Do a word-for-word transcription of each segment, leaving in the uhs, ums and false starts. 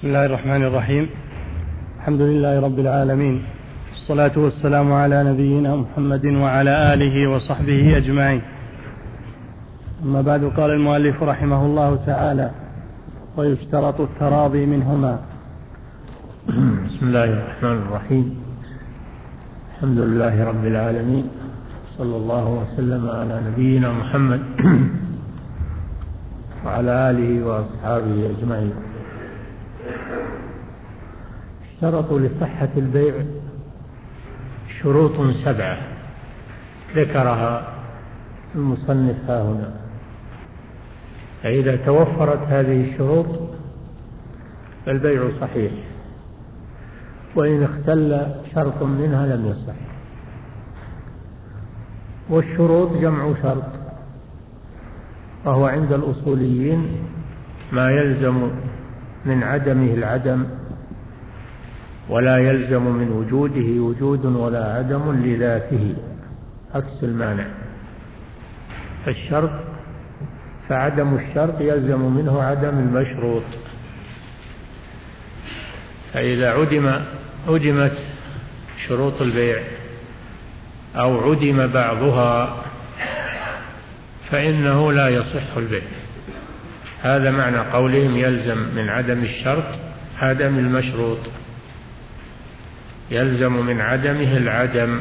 بسم الله الرحمن الرحيم. الحمد لله رب العالمين، والصلاة والسلام على نبينا محمد وعلى آله وصحبه أجمعين. أما بعد، قال المؤلف رحمه الله تعالى: ويشترط التراضي منهما. بسم الله الرحمن الرحيم. الحمد لله رب العالمين، صلى الله وسلم على نبينا محمد وعلى آله وأصحابه أجمعين. اشترطوا لصحة البيع شروط سبعة ذكرها المصنف ها هنا، فإذا توفرت هذه الشروط فالبيع صحيح، وإن اختل شرط منها لم يصح. والشروط جمع شرط، وهو عند الأصوليين ما يلزم من عدمه العدم، ولا يلزم من وجوده وجود ولا عدم لذاته، عكس المانع. فالشرط فعدم الشرط يلزم منه عدم المشروط. فإذا عدم عدمت شروط البيع أو عدم بعضها فإنه لا يصح البيع. هذا معنى قولهم يلزم من عدم الشرط عدم المشروط، يلزم من عدمه العدم.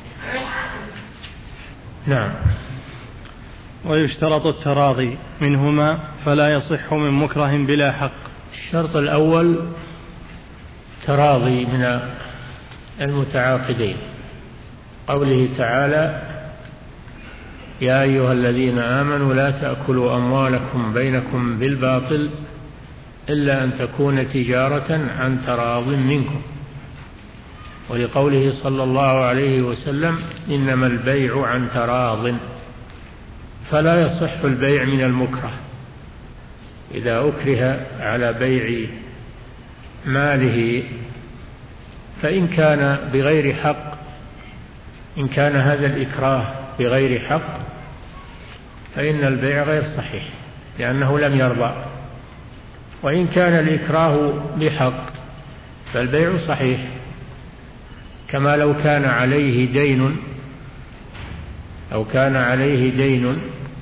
نعم. ويشترط التراضي منهما فلا يصح من مكره بلا حق. الشرط الأول تراضي من المتعاقدين، قوله تعالى: يا أيها الذين آمنوا لا تأكلوا أموالكم بينكم بالباطل إلا أن تكون تجارة عن تراض منكم. ولقوله صلى الله عليه وسلم: إنما البيع عن تراض. فلا يصح البيع من المكره إذا أكره على بيع ماله، فإن كان بغير حق، إن كان هذا الإكراه بغير حق فإن البيع غير صحيح لأنه لم يرضى. وإن كان الإكراه بحق فالبيع صحيح، كما لو كان عليه دين أو كان عليه دين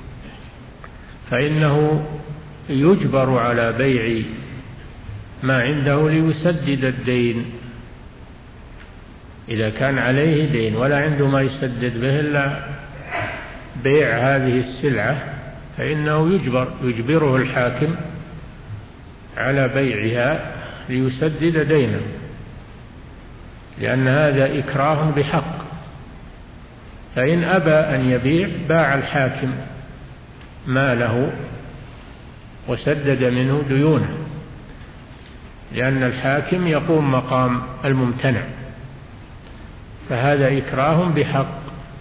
فإنه يجبر على بيع ما عنده ليسدد الدين. إذا كان عليه دين ولا عنده ما يسدد به إلا بيع هذه السلعة فإنه يجبر يجبره الحاكم على بيعها ليسدد دينه، لأن هذا إكراه بحق. فإن أبى أن يبيع باع الحاكم ماله وسدد منه ديونه، لأن الحاكم يقوم مقام الممتنع، فهذا إكراه بحق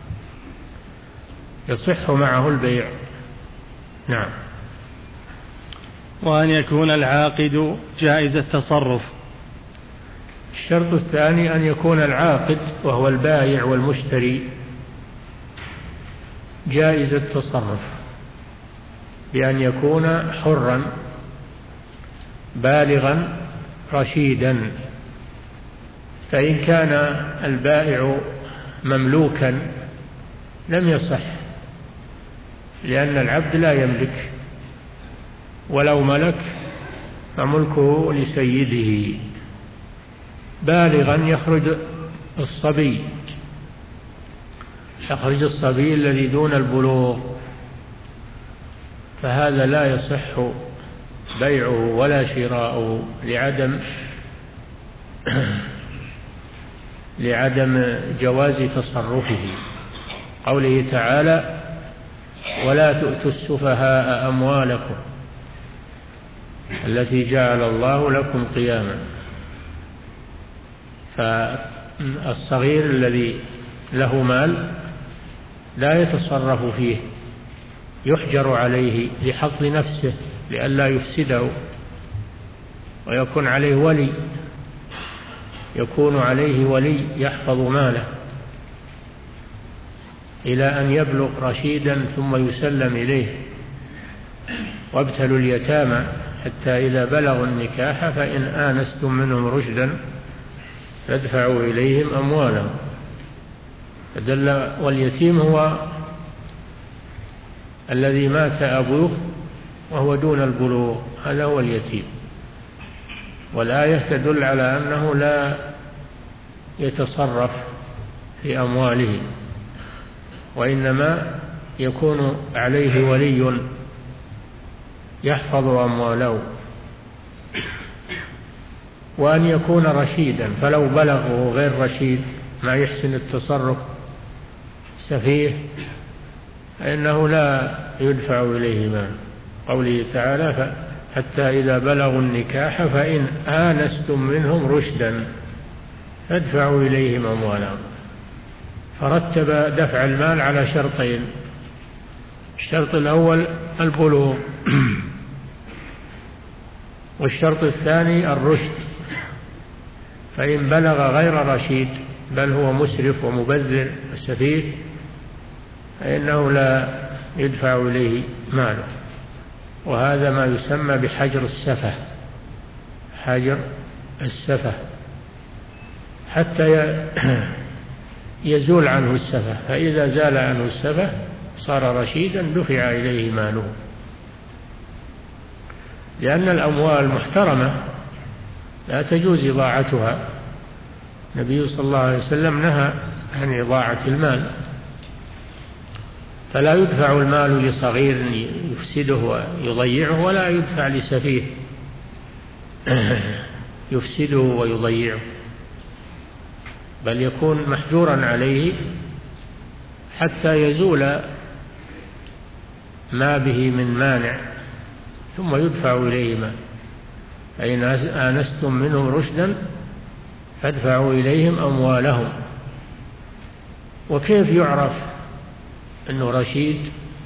يصح معه البيع. نعم. وأن يكون العاقد جائز التصرف. الشرط الثاني أن يكون العاقد وهو البائع والمشتري جائز التصرف، بأن يكون حرا بالغا رشيدا. فإن كان البائع مملوكا لم يصح، لأن العبد لا يملك، ولو ملك فملكه لسيده. بالغا يخرج الصبي يخرج الصبي الذي دون البلوغ، فهذا لا يصح بيعه ولا شراؤه لعدم لعدم جواز تصرفه. قوله تعالى: ولا تؤتوا السفهاء أموالكم التي جعل الله لكم قياما. فالصغير الذي له مال لا يتصرف فيه، يحجر عليه لحفظ نفسه لئلا يفسده، ويكون عليه ولي يكون عليه ولي يحفظ ماله إلى أن يبلغ رشيدا ثم يسلم إليه. وابتلوا اليتامى حتى إذا بلغوا النكاح فإن آنستم منهم رشدا فادفعوا إليهم أموالهم. فدل واليتيم هو الذي مات أبوه وهو دون البلوغ، هذا هو اليتيم. والآية تدل على أنه لا يتصرف في أمواله، وإنما يكون عليه ولي يحفظ أمواله، وأن يكون رشيدا. فلو بلغه غير رشيد ما يحسن التصرف سفيه فإنه لا يدفع إليه مال. قوله تعالى حتى إذا بلغوا النكاح فإن آنستم منهم رشدا فادفعوا إليهم أموالهم. فرتب دفع المال على شرطين: الشرط الأول البلوغ، والشرط الثاني الرشد. فإن بلغ غير رشيد بل هو مسرف ومبذر وسفيه فإنه لا يدفع إليه ماله، وهذا ما يسمى بحجر السفه، حجر السفه، حتى يزول عنه السفه. فإذا زال عنه السفه صار رشيدا دفع إليه ماله، لأن الأموال محترمة لا تجوز إضاعتها. النبي صلى الله عليه وسلم نهى عن إضاعة المال، فلا يدفع المال لصغير يفسده ويضيعه، ولا يدفع لسفيه يفسده ويضيعه، بل يكون محجورا عليه حتى يزول ما به من مانع ثم يدفع إليه مال. فإن آنستم منهم رشدا فادفعوا إليهم أموالهم. وكيف يعرف أنه رشيد؟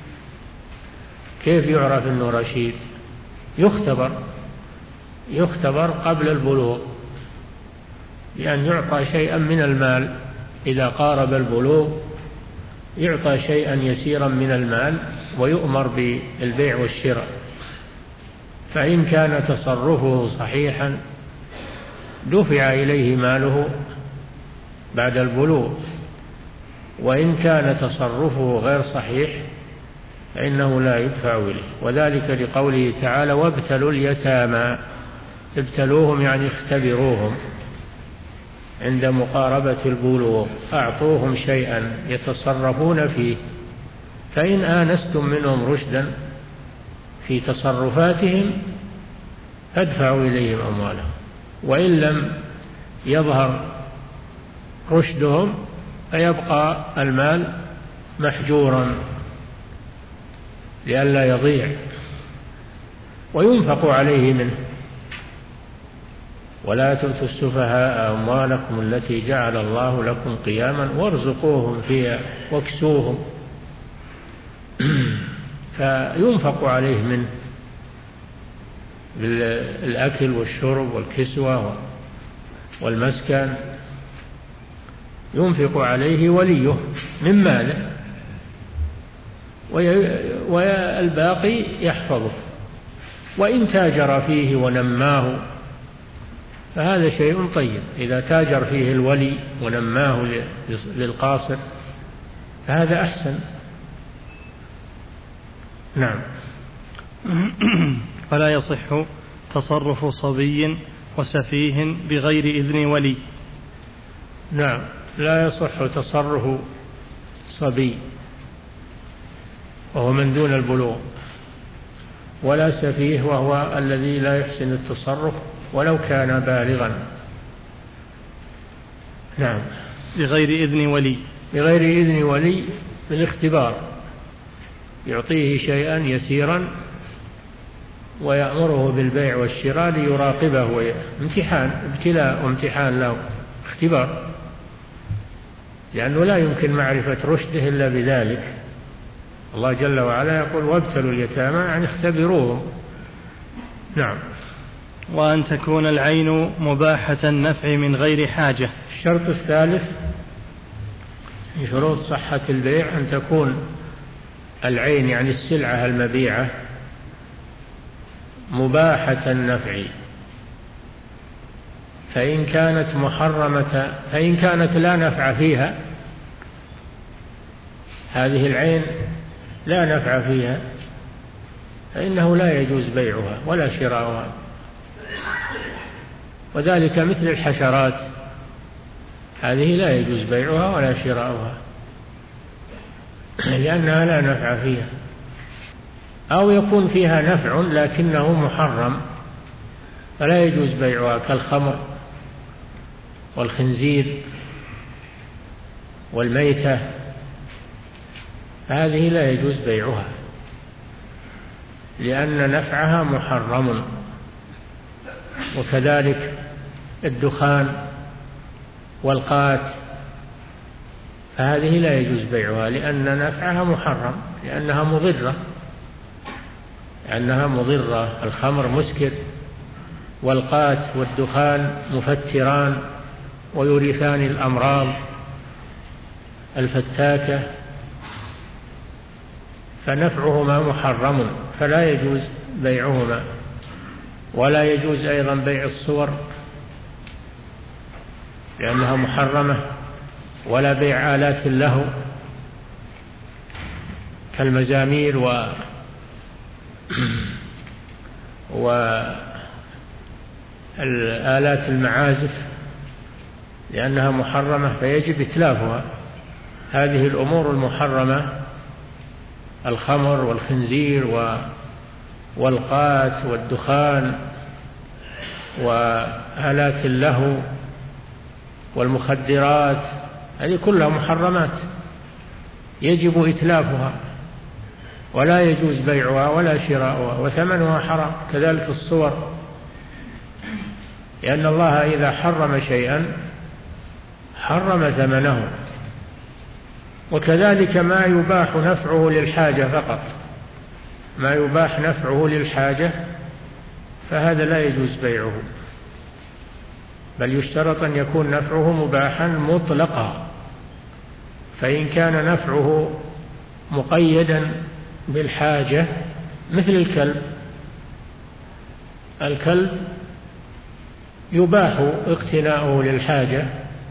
كيف يعرف أنه رشيد؟ يختبر يختبر قبل البلوغ، لأن يعطى شيئا من المال إذا قارب البلوغ، يعطى شيئا يسيرا من المال ويؤمر بالبيع والشراء. فإن كان تصرفه صحيحا دفع إليه ماله بعد البلوغ، وإن كان تصرفه غير صحيح فإنه لا يدفع إليه. وذلك لقوله تعالى: وابتلوا اليتامى. ابتلوهم يعني اختبروهم عند مقاربة البلوغ، أعطوهم شيئا يتصرفون فيه، فإن آنستم منهم رشدا في تصرفاتهم فادفعوا إليهم أموالهم. وإن لم يظهر رشدهم فيبقى المال محجورا لئلا يضيع، وينفق عليه منه. ولا تؤتوا السفهاء أموالكم التي جعل الله لكم قياما وارزقوهم فيها واكسوهم. فينفق عليه منه بالأكل والشرب والكسوة والمسكن، ينفق عليه وليه من ماله، والباقي يحفظه. وإن تاجر فيه ونماه فهذا شيء طيب. إذا تاجر فيه الولي ونماه للقاصر فهذا أحسن. نعم. فلا يصح تصرف صبي وسفيه بغير إذن ولي. نعم، لا يصح تصرف صبي وهو من دون البلوغ، ولا سفيه وهو الذي لا يحسن التصرف ولو كان بالغا. نعم. بغير إذن ولي. بغير إذن ولي بالاختبار، يعطيه شيئا يسيرا ويأمره بالبيع والشراء ليراقبه، امتحان ابتلاء وامتحان له، اختبار، لأنه لا يمكن معرفة رشده إلا بذلك. الله جل وعلا يقول: وابتلوا اليتامى، يعني اختبروهم. نعم. وأن تكون العين مباحة النفع من غير حاجة. الشرط الثالث من شروط صحة البيع أن تكون العين يعني السلعة المبيعة مباحة النفع، فإن كانت محرمة فإن كانت لا نفع فيها، هذه العين لا نفع فيها، فإنه لا يجوز بيعها ولا شراؤها. وذلك مثل الحشرات، هذه لا يجوز بيعها ولا شراؤها لأنها لا نفع فيها. أو يكون فيها نفع لكنه محرم فلا يجوز بيعها، كالخمر والخنزير والميتة، هذه لا يجوز بيعها لأن نفعها محرم. وكذلك الدخان والقات، فهذه لا يجوز بيعها لأن نفعها محرم، لأنها مضرة لأنها مضرة. الخمر مسكر، والقات والدخان مفتران ويورثان الأمراض الفتاكة، فنفعهما محرم فلا يجوز بيعهما. ولا يجوز أيضا بيع الصور لأنها محرمة، ولا بيع آلات اللهو كالمزامير و والآلات المعازف لأنها محرمة فيجب إتلافها. هذه الأمور المحرمة، الخمر والخنزير والقات والدخان وآلات اللهو والمخدرات، هذه كلها محرمات يجب إتلافها، ولا يجوز بيعها ولا شراؤها، وثمنها حرام. كذلك الصور، لأن الله إذا حرم شيئا حرم ثمنه. وكذلك ما يباح نفعه للحاجة فقط، ما يباح نفعه للحاجة فهذا لا يجوز بيعه، بل يشترط أن يكون نفعه مباحا مطلقا. فإن كان نفعه مقيدا بالحاجة مثل الكلب، الكلب يباح اقتناؤه للحاجة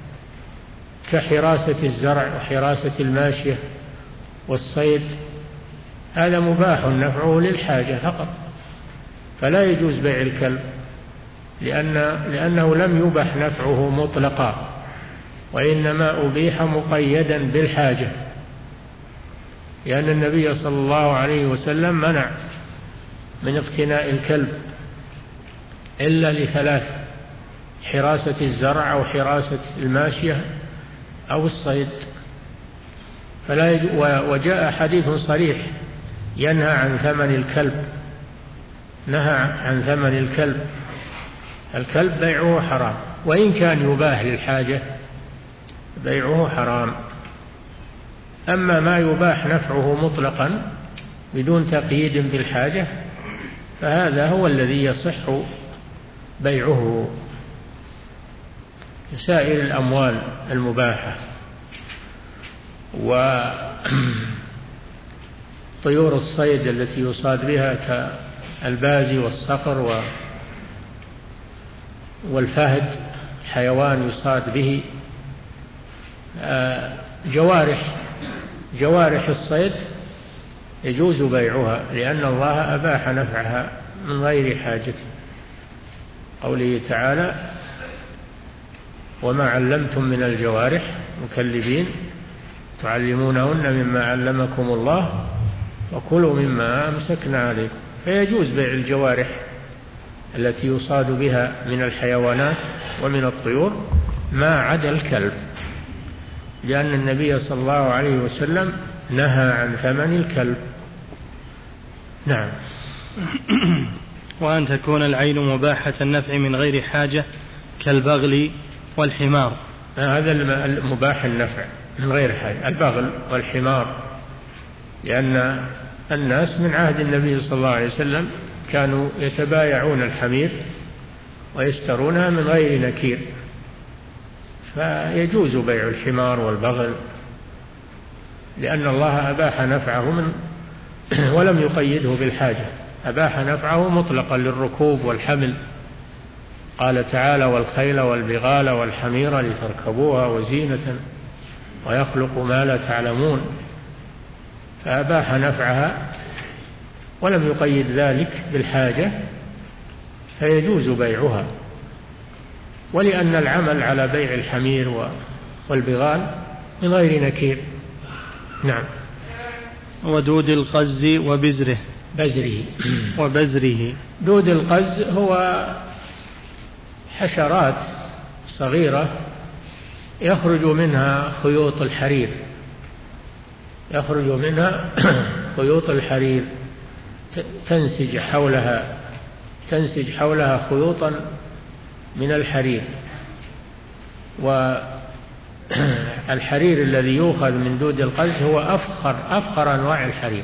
كحراسة الزرع وحراسة الماشية والصيد، هذا مباح نفعه للحاجة فقط، فلا يجوز بيع الكلب لأن لأنه لم يبح نفعه مطلقا، وإنما أبيح مقيدا بالحاجة، لأن النبي صلى الله عليه وسلم منع من اقتناء الكلب إلا لثلاث: حراسة الزرع أو حراسة الماشية أو الصيد. فلا يج... وجاء حديث صريح ينهى عن ثمن الكلب، نهى عن ثمن الكلب. الكلب بيعه حرام، وإن كان يباح للحاجة بيعه حرام. أما ما يباح نفعه مطلقا بدون تقييد بالحاجة فهذا هو الذي يصح بيعه. سائر الأموال المباحة وطيور الصيد التي يصاد بها كالبازي والصقر والفهد، حيوان يصاد به. جوارح جوارح الصيد يجوز بيعها لأن الله أباح نفعها من غير حاجة. قوله تعالى: وما علمتم من الجوارح مكلبين تعلمونهن مما علمكم الله وكلوا مما أمسكنا عليكم. فيجوز بيع الجوارح التي يصاد بها من الحيوانات ومن الطيور ما عدا الكلب، لأن النبي صلى الله عليه وسلم نهى عن ثمن الكلب. نعم. وأن تكون العين مباحة النفع من غير حاجة كالبغل والحمار. هذا المباح النفع من غير حاجة، البغل والحمار، لأن الناس من عهد النبي صلى الله عليه وسلم كانوا يتبايعون الحمير ويشترونها من غير نكير، فيجوز بيع الحمار والبغل لأن الله أباح نفعه من ولم يقيده بالحاجة. أباح نفعه مطلقا للركوب والحمل، قال تعالى: والخيل والبغال والحمير لتركبوها وزينة ويخلق ما لا تعلمون. فأباح نفعها ولم يقيد ذلك بالحاجة، فيجوز بيعها. ولأن العمل على بيع الحمير والبغال من غير نكير. نعم. ودود القز وبزره بزره وبزره. دود القز هو حشرات صغيرة يخرج منها خيوط الحرير، يخرج منها خيوط الحرير تنسج حولها تنسج حولها خيوطا من الحرير. والحرير الذي يؤخذ من دود القز هو أفخر أفخر أنواع الحرير.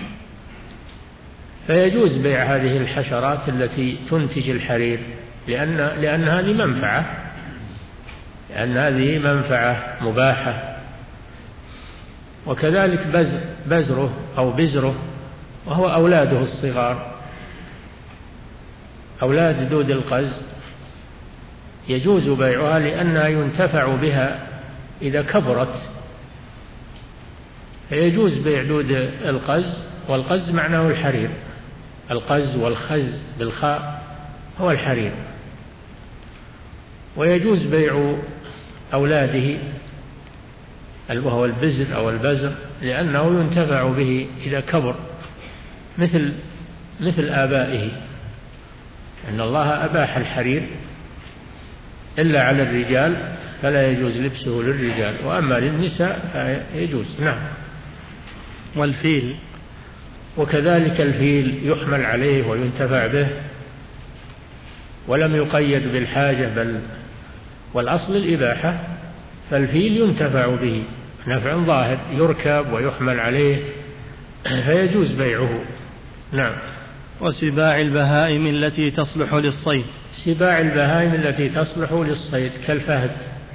فيجوز بيع هذه الحشرات التي تنتج الحرير، لأن لأن هذه منفعة لأن هذه منفعة مباحة. وكذلك بزر بزره أو بزره، وهو أولاده الصغار، أولاد دود القز يجوز بيعها لأنها ينتفع بها إذا كبرت، فيجوز بيع دود القز. والقز معناه الحرير، القز والخز بالخاء هو الحرير. ويجوز بيع أولاده وهو البزر أو البزر، لأنه ينتفع به إذا كبر مثل مثل آبائه. أن الله أباح الحرير إلا على الرجال فلا يجوز لبسه للرجال، وأما للنساء فيجوز. نعم. والفيل. وكذلك الفيل يحمل عليه وينتفع به، ولم يقيد بالحاجة، بل والأصل الإباحة. فالفيل ينتفع به نفع ظاهر، يركب ويحمل عليه، فيجوز بيعه. نعم. وسباع البهائم التي تصلح للصيد. سباع البهائم التي تصلح للصيد كالفهد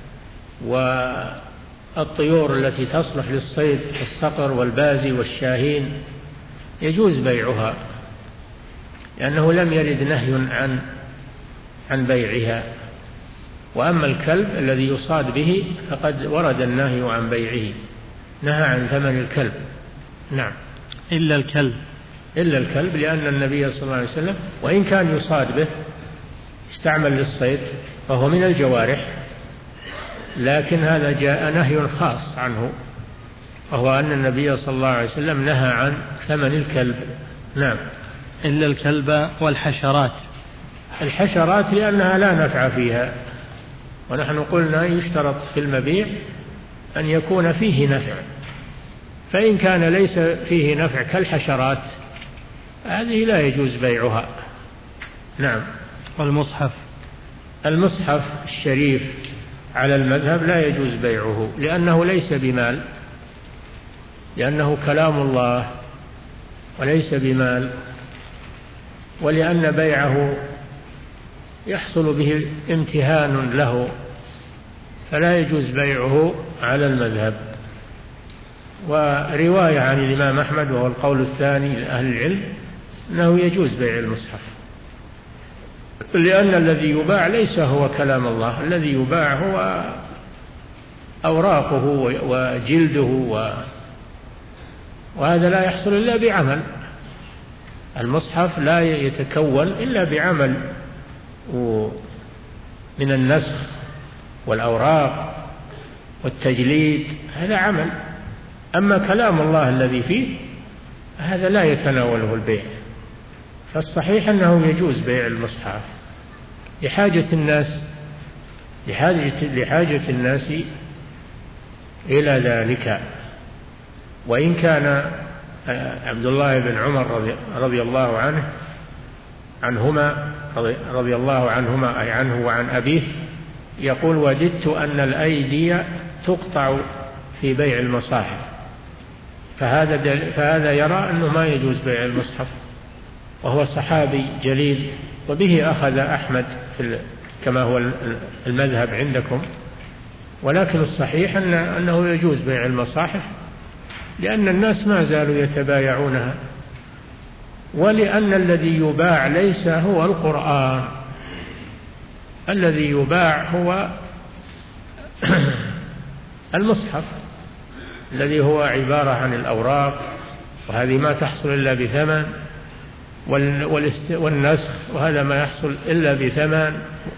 والطيور التي تصلح للصيد كالصقر والبازي والشاهين يجوز بيعها، لأنه لم يرد نهي عن عن بيعها. وأما الكلب الذي يصاد به فقد ورد النهي عن بيعه، نهى عن ثمن الكلب. نعم. إلا الكلب. إلا الكلب، لأن النبي صلى الله عليه وسلم وإن كان يصاد به استعمل للصيد فهو من الجوارح، لكن هذا جاء نهي خاص عنه، وهو أن النبي صلى الله عليه وسلم نهى عن ثمن الكلب. نعم. إلا الكلب والحشرات. الحشرات لأنها لا نفع فيها، ونحن قلنا يشترط في المبيع أن يكون فيه نفع، فإن كان ليس فيه نفع كالحشرات هذه لا يجوز بيعها. نعم. والمصحف. المصحف الشريف على المذهب لا يجوز بيعه، لأنه ليس بمال، لأنه كلام الله وليس بمال، ولأن بيعه يحصل به امتهان له، فلا يجوز بيعه على المذهب. ورواية عن الإمام أحمد وهو القول الثاني لأهل العلم أنه يجوز بيع المصحف، لأن الذي يباع ليس هو كلام الله، الذي يباع هو أوراقه وجلده، وهذا لا يحصل إلا بعمل. المصحف لا يتكون إلا بعمل من النسخ والأوراق والتجليد، هذا عمل. أما كلام الله الذي فيه هذا لا يتناوله البيع. فالصحيح أنه يجوز بيع المصحف لحاجة الناس لحاجة, لحاجة الناس إلى ذلك. وإن كان عبد الله بن عمر رضي, رضي الله عنه عنهما رضي الله عنهما أي عنه وعن أبيه يقول: وددت أن الأيدي تقطع في بيع المصاحف. فهذا فهذا يرى أنه ما يجوز بيع المصحف، وهو صحابي جليل، وبه أخذ أحمد في كما هو المذهب عندكم. ولكن الصحيح أن أنه يجوز بيع المصاحف، لأن الناس ما زالوا يتبايعونها ولأن الذي يباع ليس هو القرآن، الذي يباع هو المصحف الذي هو عبارة عن الأوراق، وهذه ما تحصل إلا بثمن، والنسخ وهذا ما يحصل إلا بثمن،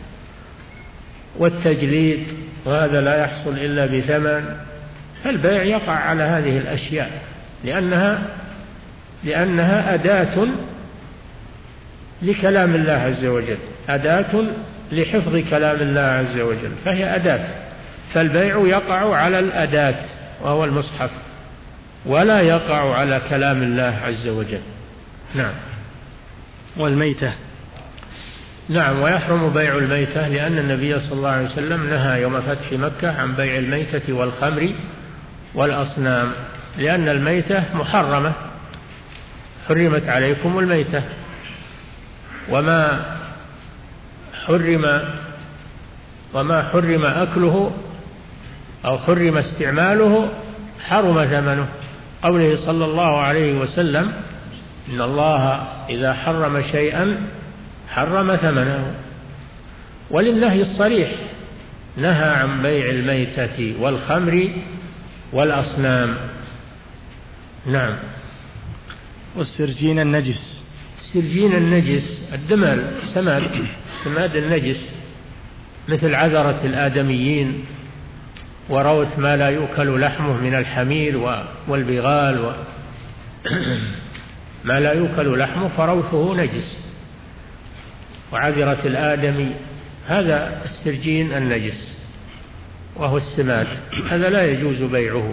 والتجليد وهذا لا يحصل إلا بثمن. فالبيع يقع على هذه الأشياء لأنها لأنها أداة لكلام الله عز وجل، أداة لحفظ كلام الله عز وجل، فهي أداة. فالبيع يقع على الأداة وهو المصحف، ولا يقع على كلام الله عز وجل. نعم. والميتة. نعم، ويحرم بيع الميتة لأن النبي صلى الله عليه وسلم نهى يوم فتح مكة عن بيع الميتة والخمر والأصنام، لأن الميتة محرمة، حرمت عليكم الميتة، وما حرم وما حرم أكله أو حرم استعماله حرم ثمنه. قوله صلى الله عليه وسلم: إن الله إذا حرم شيئا حرم ثمنه. وللنهي الصريح نهى عن بيع الميتة والخمر والأصنام. نعم. والسرجين النجس. السرجين النجس الدمال، السماد، السماد النجس، مثل عذرة الآدميين وروث ما لا يؤكل لحمه من الحمير والبغال و ما لا يؤكل لحمه فروثه نجس، وعذرة الآدمي، هذا السرجين النجس وهو السماد، هذا لا يجوز بيعه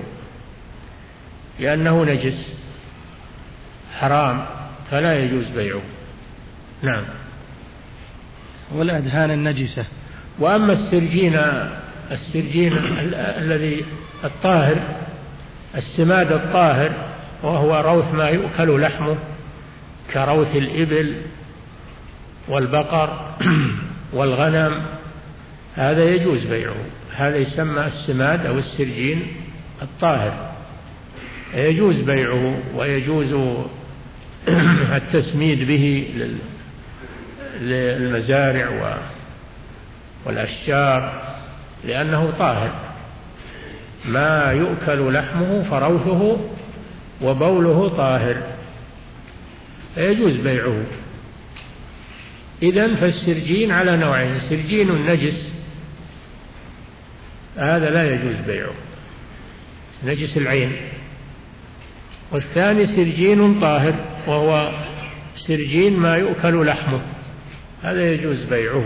لأنه نجس حرام، فلا يجوز بيعه. نعم. والأدهان النجسة. وأما السرجين السرجين الذي الطاهر، السماد الطاهر، وهو روث ما يؤكل لحمه كروث الإبل والبقر والغنم، هذا يجوز بيعه، هذا يسمى السماد أو السرجين الطاهر، يجوز بيعه ويجوز التسميد به للمزارع والأشجار لأنه طاهر، ما يؤكل لحمه فروثه وبوله طاهر، يجوز بيعه. إذن فالسرجين على نوعين: سرجين نجس، هذا لا يجوز بيعه، نجس العين، والثاني سرجين طاهر وهو سرجين ما يؤكل لحمه، هذا يجوز بيعه.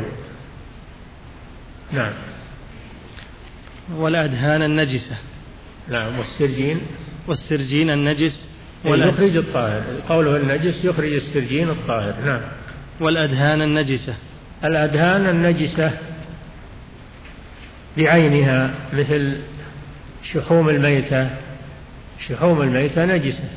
نعم. والأدهان النجسة. نعم. والسرجين والسرجين النجس يخرج الطاهر، قوله النجس يخرج السرجين الطاهر. نعم. والأدهان النجسة. الأدهان النجسة بعينها مثل شحوم الميتة، شحوم الميتة نجسة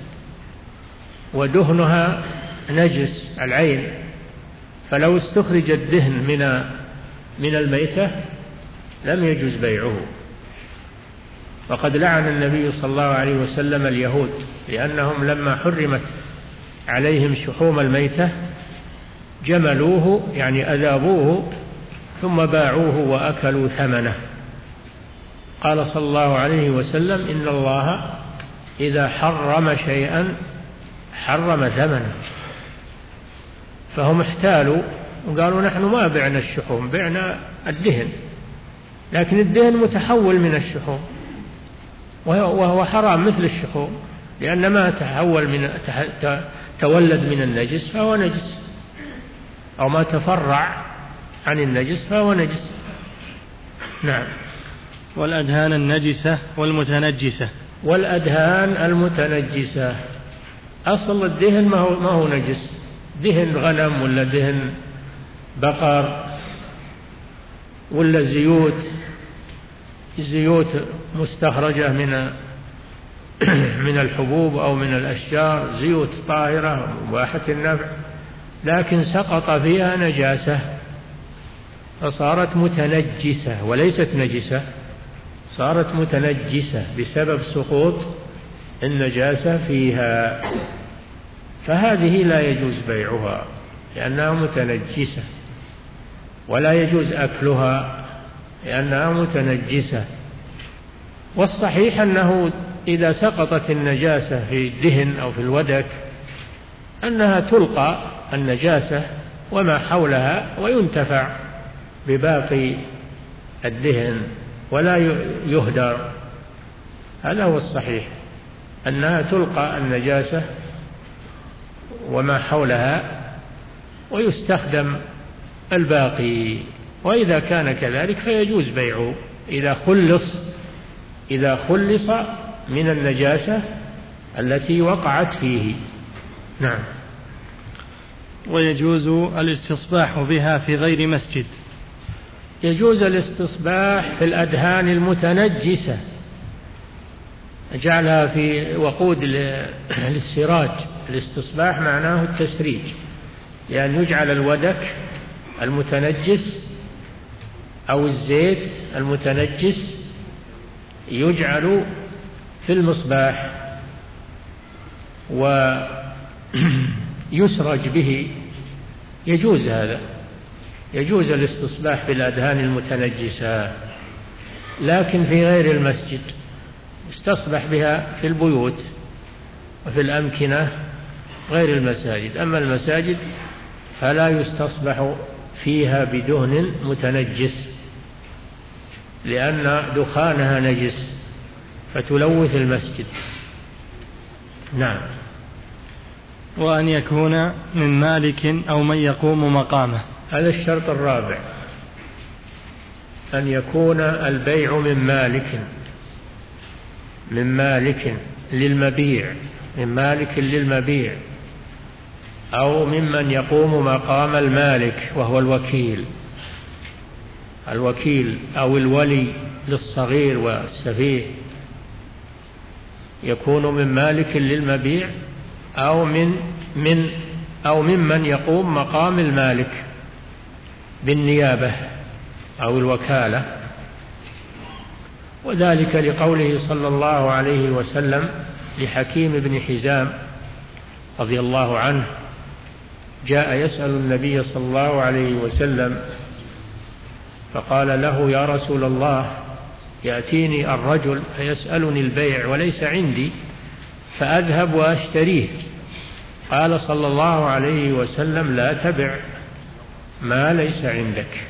ودهنها نجس العين، فلو استخرج الدهن من من الميتة لم يجوز بيعه. وقد لعن النبي صلى الله عليه وسلم اليهود لأنهم لما حرمت عليهم شحوم الميتة جملوه، يعني أذابوه، ثم باعوه وأكلوا ثمنه. قال صلى الله عليه وسلم: إن الله إذا حرم شيئا حرم ثمنه. فهم احتالوا وقالوا: نحن ما بعنا الشحوم، بعنا الدهن، لكن الدهن متحول من الشحوم وهو حرام مثل الشحوم، لأن ما تحول من تولد من النجس فهو نجس، أو ما تفرع عن النجس فهو نجس. نعم. والأدهان النجسة والمتنجسة. والأدهان المتنجسة، أصل الدهن ما هو, ما هو نجس، دهن غنم ولا دهن بقر ولا زيوت زيوت مستخرجة من من الحبوب أو من الأشجار، زيوت طاهرة مباحة النفع، لكن سقط فيها نجاسة فصارت متنجسة وليست نجسة، صارت متنجسة بسبب سقوط النجاسة فيها. فهذه لا يجوز بيعها لأنها متنجسة، ولا يجوز أكلها لأنها متنجسة. والصحيح أنه إذا سقطت النجاسة في الدهن أو في الودك أنها تلقى النجاسة وما حولها وينتفع بباقي الدهن ولا يهدر. هذا هو الصحيح، أنها تلقى النجاسة وما حولها ويستخدم الباقي. وإذا كان كذلك فيجوز بيعه إذا خلص إذا خلص من النجاسة التي وقعت فيه. نعم. ويجوز الاستصباح بها في غير مسجد. يجوز الاستصباح في الأدهان المتنجسة، جعلها في وقود للسراج. الاستصباح معناه التسريج، يعني يجعل الودك المتنجس أو الزيت المتنجس يجعل في المصباح ويسرج به. يجوز هذا، يجوز الاستصباح في الأدهان المتنجسة، لكن في غير المسجد. يستصبح بها في البيوت وفي الأمكنة غير المساجد. أما المساجد فلا يستصبح فيها بدهن متنجس لأن دخانها نجس فتلوث المسجد. نعم. وأن يكون من مالك أو من يقوم مقامه. هذا الشرط الرابع، أن يكون البيع من مالك من مالك للمبيع من مالك للمبيع أو ممن يقوم مقام المالك وهو الوكيل الوكيل أو الولي للصغير والسفيه. يكون من مالك للمبيع أو من من أو ممن يقوم مقام المالك بالنيابة أو الوكالة. وذلك لقوله صلى الله عليه وسلم لحكيم بن حزام رضي الله عنه، جاء يسأل النبي صلى الله عليه وسلم فقال له: يا رسول الله، يأتيني الرجل فيسألني البيع وليس عندي فأذهب وأشتريه. قال صلى الله عليه وسلم: لا تبع ما ليس عندك.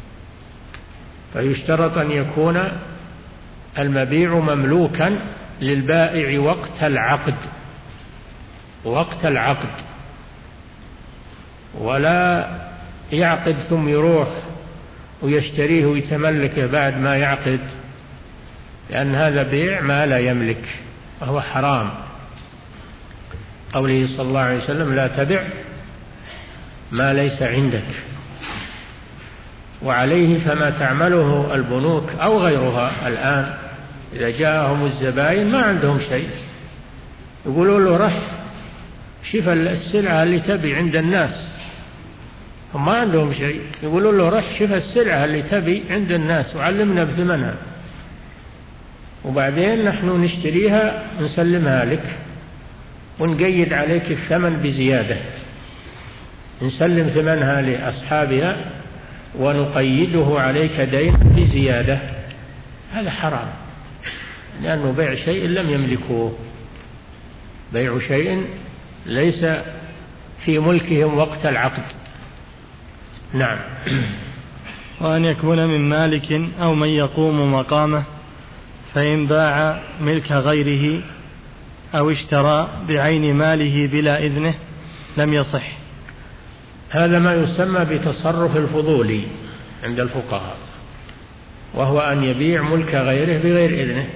فيشترط أن يكون المبيع مملوكا للبائع وقت العقد وقت العقد ولا يعقد ثم يروح ويشتريه ويتملكه بعد ما يعقد، لأن هذا بيع ما لا يملك وهو حرام. قوله صلى الله عليه وسلم: لا تبع ما ليس عندك. وعليه فما تعمله البنوك أو غيرها الآن، إذا جاءهم الزبائن ما عندهم شيء يقولوا له: رح شوف السلعة اللي تبي عند الناس. هم ما عندهم شيء، يقولوا له: رح شوف السلعة اللي تبي عند الناس وعلمنا بثمنها، وبعدين نحن نشتريها نسلمها لك ونقيد عليك الثمن بزيادة، نسلم ثمنها لأصحابها ونقيده عليك دين بزيادة. هذا حرام، لأنه بيع شيء لم يملكوه، بيع شيء ليس في ملكهم وقت العقد. نعم. وأن يكون من مالك أو من يقوم مقامه، فإن باع ملك غيره أو اشترى بعين ماله بلا إذنه لم يصح. هذا ما يسمى بتصرف الفضولي عند الفقهاء، وهو أن يبيع ملك غيره بغير إذنه.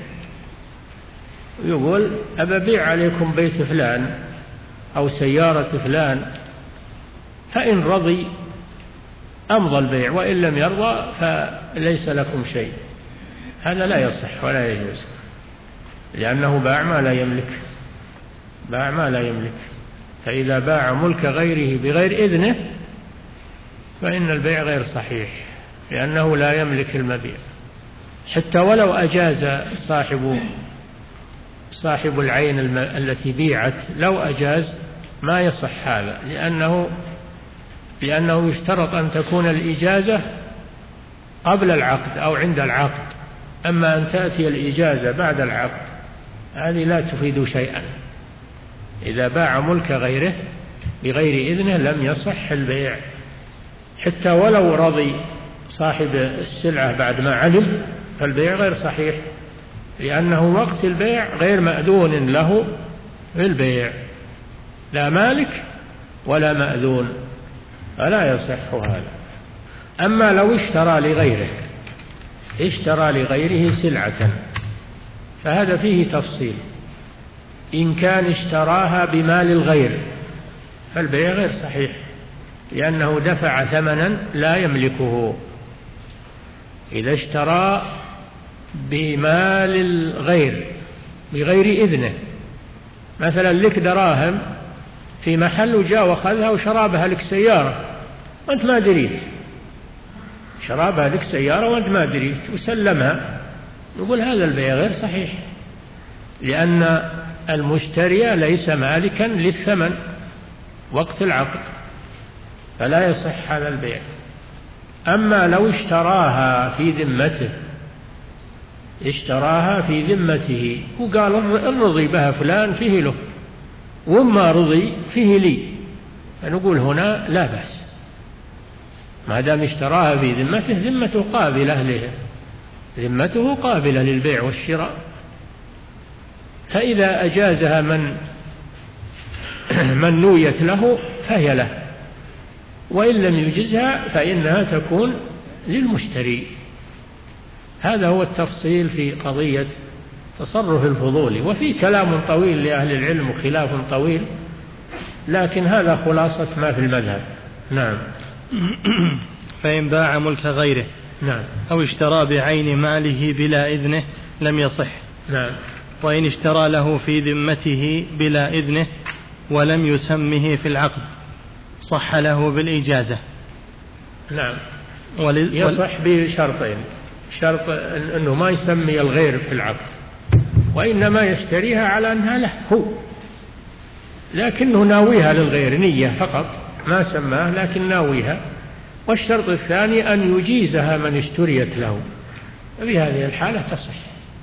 يقول: أبى أبيع عليكم بيت فلان أو سيارة فلان، فإن رضي أمضى البيع، وإن لم يرضى فليس لكم شيء. هذا لا يصح ولا يجوز، لأنه باع ما لا يملك باع ما لا يملك فإذا باع ملك غيره بغير إذنه فإن البيع غير صحيح، لأنه لا يملك المبيع. حتى ولو أجاز صاحب صاحب العين التي بيعت، لو أجاز ما يصح هذا، لأنه لأنه يشترط أن تكون الإجازة قبل العقد أو عند العقد، أما أن تأتي الإجازة بعد العقد هذه لا تفيد شيئا. إذا باع ملك غيره بغير إذنه لم يصح البيع، حتى ولو رضي صاحب السلعة بعد ما علم فالبيع غير صحيح، لأنه وقت البيع غير مأذون له في البيع، لا مالك ولا مأذون، فلا يصح هذا. أما لو اشترى لغيره اشترى لغيره سلعة فهذا فيه تفصيل. إن كان اشتراها بمال الغير فالبيع غير صحيح، لأنه دفع ثمنا لا يملكه. إذا اشترى بمال الغير بغير إذنه، مثلا لك دراهم في محل وجاء وخذها وشرابها لك سيارة وأنت ما دريت، شرابها لك سيارة وأنت ما دريت وسلمها، نقول هذا البيع غير صحيح، لأن المشتري ليس مالكا للثمن وقت العقد، فلا يصح هذا البيع. أما لو اشتراها في ذمته اشتراها في ذمته وقال إن رضي بها فلان فيه له وما رضي فيه لي، فنقول هنا لا بأس، ما دام اشتراها في ذمته ذمته قابلة له، ذمته قابلة للبيع والشراء. فإذا أجازها من من نويت له فهي له، وإن لم يجزها فإنها تكون للمشتري. هذا هو التفصيل في قضية تصرف الفضول، وفي كلام طويل لأهل العلم وخلاف طويل، لكن هذا خلاصة ما في المذهب. نعم. فإن باع ملك غيره نعم أو اشترى بعين ماله بلا إذنه لم يصح. نعم. وإن اشترى له في ذمته بلا إذنه ولم يسمه في العقد صح له بالإجازة. نعم. ولل... يصح بشرطين: شرط أنه ما يسمي الغير في العقد، وإنما يشتريها على أنها له هو، لكنه ناويها للغير نية فقط، ما سماه لكن ناويها. والشرط الثاني أن يجيزها من اشتريت له، في هذه الحالة تصح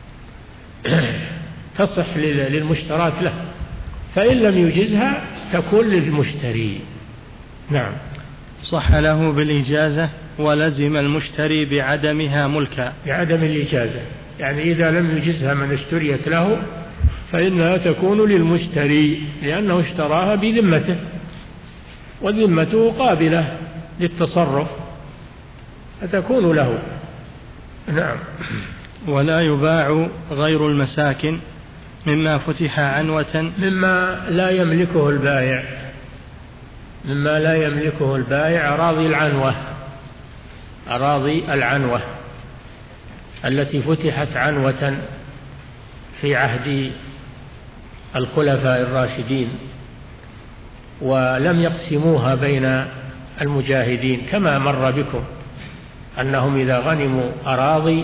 تصح للمشترات له، فإن لم يجزها تكون للمشتري. نعم. صح له بالإجازة ولزم المشتري بعدمها ملكا. بعدم الإجازة، يعني إذا لم يجزها من اشتريت له فإنها تكون للمشتري، لأنه اشتراها بذمته، وذمته قابلة للتصرف فتكون له. نعم. ولا يباع غير المساكن مما فتح عنوة، مما لا يملكه البائع، مما لا يملكه البائع أراضي العنوة، أراضي العنوة التي فتحت عنوة في عهد الخلفاء الراشدين ولم يقسموها بين المجاهدين، كما مر بكم أنهم إذا غنموا أراضي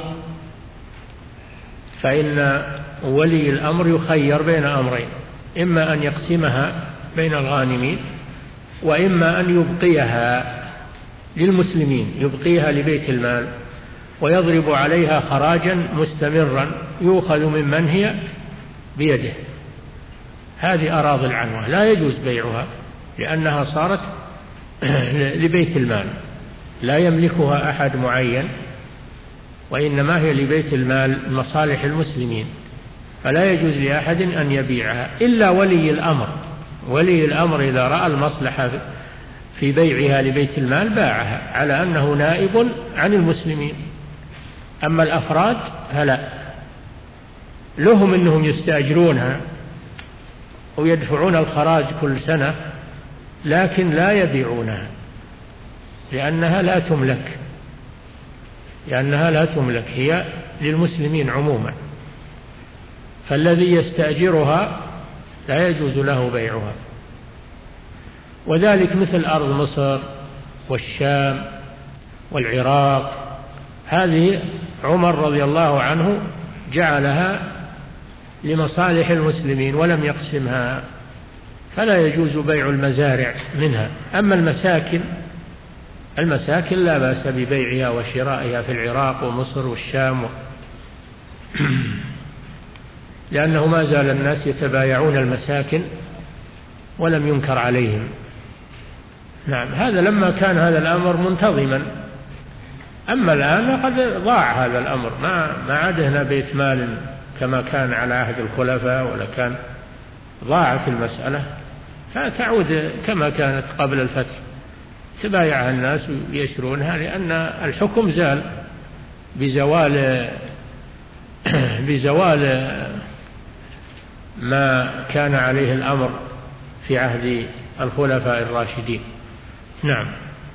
فإن ولي الأمر يخير بين أمرين: إما أن يقسمها بين الغانمين، وإما أن يبقيها للمسلمين، يبقيها لبيت المال ويضرب عليها خراجا مستمرا يؤخذ ممن هي بيده. هذه أراضي العنوة لا يجوز بيعها، لأنها صارت لبيت المال، لا يملكها أحد معين، وإنما هي لبيت المال مصالح المسلمين، فلا يجوز لأحد أن يبيعها إلا ولي الأمر. ولي الأمر إذا رأى المصلحة في بيعها لبيت المال باعها على أنه نائب عن المسلمين. أما الأفراد فلا، لهم أنهم يستأجرونها ويدفعون الخراج كل سنة، لكن لا يبيعونها لأنها لا تملك، لأنها لا تملك، هي للمسلمين عموما، فالذي يستأجرها لا يجوز له بيعها. وذلك مثل أرض مصر والشام والعراق، هذه عمر رضي الله عنه جعلها لمصالح المسلمين ولم يقسمها، فلا يجوز بيع المزارع منها. أما المساكن المساكن لا بأس ببيعها وشرائها في العراق ومصر والشام، لأنه ما زال الناس يتبايعون المساكن ولم ينكر عليهم. نعم، هذا لما كان هذا الأمر منتظما. أما الآن قد ضاع هذا الأمر، ما ما عاد هنا بيت مال كما كان على عهد الخلفاء، ولا كان ضاعت المسألة، فتعود كما كانت قبل الفتح، تبايعها الناس ويشرونها، لأن الحكم زال بزوال بزوال ما كان عليه الأمر في عهد الخلفاء الراشدين. نعم.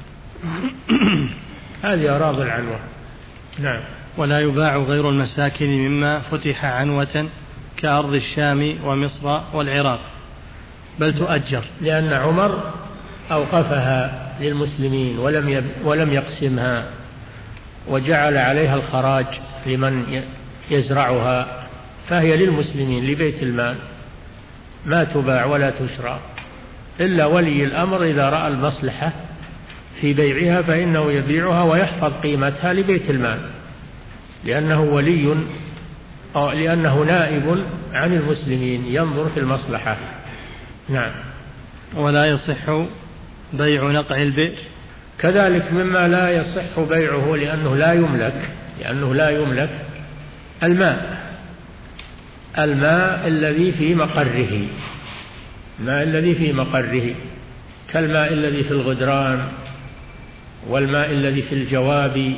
هذه أراضي العنوة. نعم. ولا يباع غير المساكن مما فتح عنوة كأرض الشام ومصر والعراق، بل تؤجر، لأن عمر أوقفها للمسلمين ولم ولم يقسمها، وجعل عليها الخراج لمن يزرعها، فهي للمسلمين لبيت المال، ما تباع ولا تشرى إلا ولي الأمر إذا رأى المصلحة في بيعها فإنه يبيعها ويحفظ قيمتها لبيت المال، لأنه ولي أو لأنه نائب عن المسلمين ينظر في المصلحة. نعم. ولا يصح بيع نقع البئر، كذلك مما لا يصح بيعه لأنه لا يملك لأنه لا يملك الماء الماء الذي في مقره الماء الذي في مقره كالماء الذي في الغدران، والماء الذي في الجواب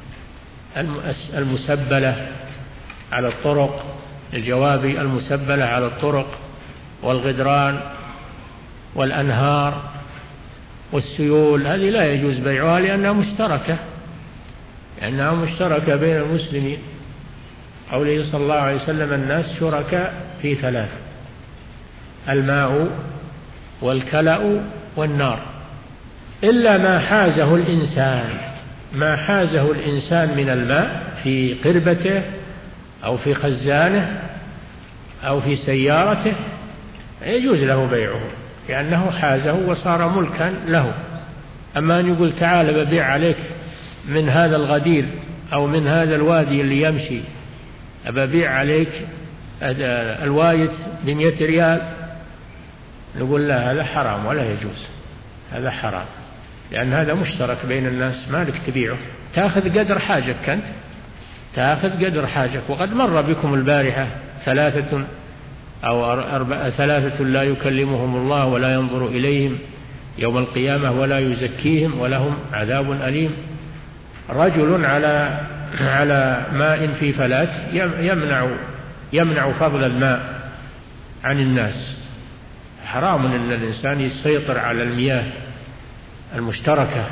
المسبلة على الطرق الجواب المسبلة على الطرق، والغدران والأنهار والسيول، هذه لا يجوز بيعها لأنها مشتركة لأنها مشتركة بين المسلمين. قوله صلى الله عليه وسلم: الناس شركاء في ثلاث: الماء والكلأ والنار، إلا ما حازه الإنسان ما حازه الإنسان من الماء في قربته أو في خزانه أو في سيارته يجوز له بيعه لأنه حازه وصار ملكا له. أما أن يقول: تعال ببيع عليك من هذا الغدير أو من هذا الوادي اللي يمشي، أبيع عليك الوايت بمئة ريال، نقول: لا، هذا حرام ولا يجوز، هذا حرام، لأن هذا مشترك بين الناس، ما لك تبيعه، تأخذ قدر حاجك أنت، تأخذ قدر حاجك. وقد مر بكم البارحة ثلاثة أو أربعة ثلاثة لا يكلمهم الله ولا ينظر إليهم يوم القيامة ولا يزكيهم ولهم عذاب أليم. رجل على على ماء في فلات يمنع يمنع فضل الماء عن الناس. حرام أن الإنسان يسيطر على المياه المشتركة